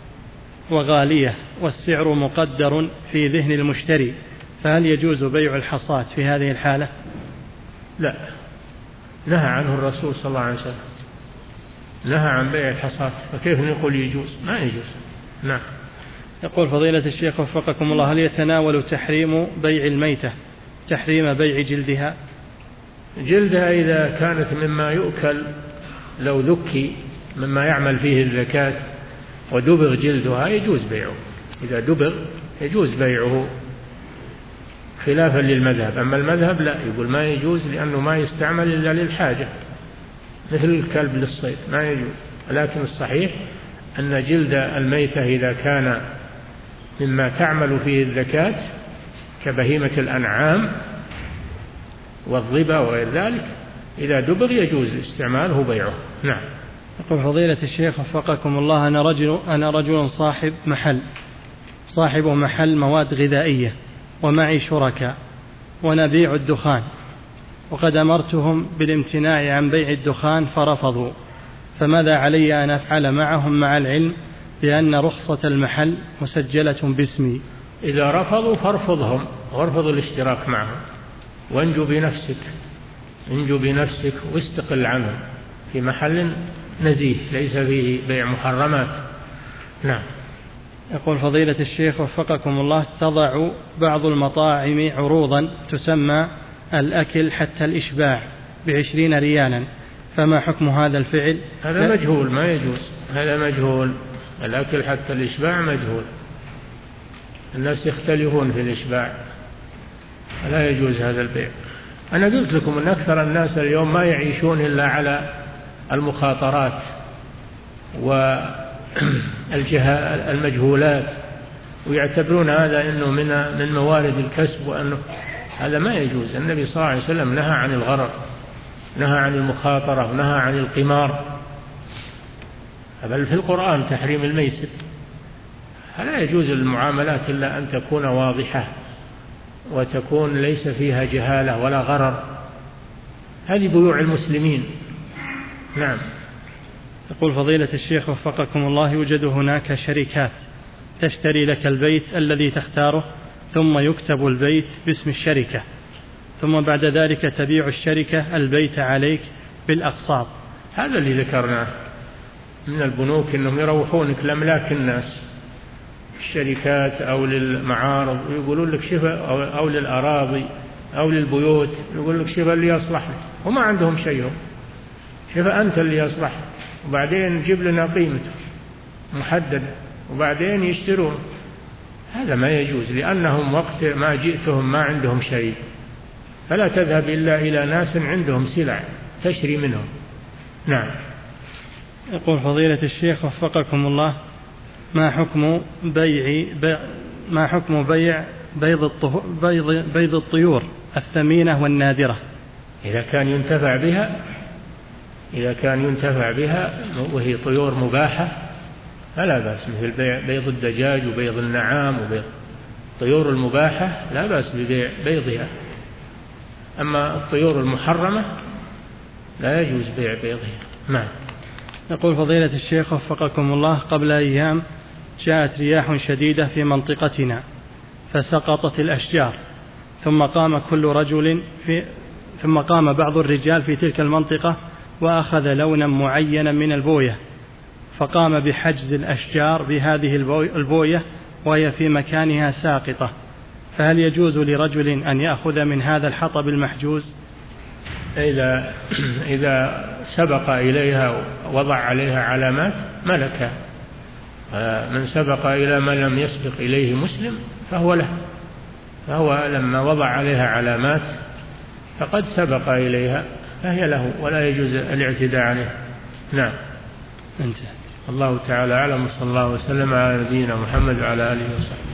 وغالية والسعر مقدر في ذهن المشتري، فهل يجوز بيع الحصاة في هذه الحالة؟ لا، نهى عنه الرسول صلى الله عليه وسلم، نهى عن بيع الحصاة، فكيف نقول يجوز؟ ما يجوز. نعم. يقول فضيلة الشيخ وفقكم الله: هل يتناول تحريم بيع الميتة تحريم بيع جلدها؟ جلدها إذا كانت مما يؤكل لو ذكي مما يعمل فيه الزكاة ودبغ جلدها يجوز بيعه، إذا دبغ يجوز بيعه خلافا للمذهب. أما المذهب لا، يقول ما يجوز لأنه ما يستعمل إلا للحاجة، مثل الكلب للصيد ما يجوز. لكن الصحيح أن جلد الميتة إذا كان مما تعمل فيه الزكاة كبهيمة الأنعام والظبا وغير ذلك، إذا دبغ يجوز استعماله وبيعه. نعم. يقول فضيلة الشيخ وفقكم الله: أنا رجل, أنا رجل صاحب محل صاحب محل مواد غذائية ومعي شركاء ونبيع الدخان، وقد أمرتهم بالامتناع عن بيع الدخان فرفضوا، فماذا علي أن أفعل معهم مع العلم بأن رخصة المحل مسجلة باسمي؟ إذا رفضوا فارفضهم وارفض الاشتراك معهم وانجو بنفسك انجو بنفسك واستقل عنهم في محل نزيه ليس فيه بيع محرمات. نعم. يقول فضيلة الشيخ وفقكم الله: تضع بعض المطاعم عروضا تسمى الأكل حتى الإشباع بعشرين ريالا، فما حكم هذا الفعل؟ هذا مجهول، ما يجوز، هذا مجهول، الأكل حتى الإشباع مجهول، الناس يختلفون في الإشباع، لا يجوز هذا البيع. أنا قلت لكم أن أكثر الناس اليوم ما يعيشون إلا على المخاطرات والمجهولات، ويعتبرون هذا إنه من من موارد الكسب، وأنه هذا ما يجوز. النبي صلى الله عليه وسلم نهى عن الغرر، نهى عن المخاطرة، ونهى عن القمار، بل في القرآن تحريم الميسر. فلا يجوز المعاملات إلا أن تكون واضحة وتكون ليس فيها جهالة ولا غرر، هذه بيوع المسلمين. نعم. يقول فضيلة الشيخ وفقكم الله: يوجد هناك شركات تشتري لك البيت الذي تختاره ثم يكتب البيت باسم الشركة، ثم بعد ذلك تبيع الشركة البيت عليك بالأقساط. هذا اللي ذكرناه من البنوك، إنهم يروحونك لأملاك الناس، الشركات أو للمعارض، ويقولون لك شفا، أو للأراضي أو للبيوت، يقول لك شفا اللي يصلح لك، وما عندهم شيء، شفا أنت اللي يصلح، وبعدين جيب لنا قيمته محددة، وبعدين يشترون. هذا ما يجوز، لأنهم وقت ما جئتهم ما عندهم شيء، فلا تذهب إلا إلى ناس عندهم سلع تشري منهم. نعم. يقول فضيلة الشيخ وفقكم الله: ما حكم بيع ما حكم بيع بيض بيض بيض الطيور الثمينة والنادرة؟ إذا كان ينتفع بها إذا كان ينتفع بها وهي طيور مباحة فلا بأس، مثل بيض الدجاج وبيض النعام وبيض الطيور المباحة لا بأس ببيع بيضها. أما الطيور المحرمة لا يجوز بيع بيضها. نعم. يقول فضيلة الشيخ وفقكم الله، قبل أيام جاءت رياح شديدة في منطقتنا فسقطت الأشجار، ثم قام كل رجل في ثم قام بعض الرجال في تلك المنطقة وأخذ لونا معينا من البوية، فقام بحجز الأشجار بهذه البوية وهي في مكانها ساقطة، فهل يجوز لرجل أن يأخذ من هذا الحطب المحجوز؟ إذا إذا سبق إليها وضع عليها علامات ملكها، من سبق إلى ما لم يسبق إليه مسلم فهو له، فهو لما وضع عليها علامات فقد سبق إليها فهي له ولا يجوز الاعتداء عليه. نعم. انتهى. الله تعالى أعلم، صلى الله وسلم على نبينا محمد وعلى آله وصحبه.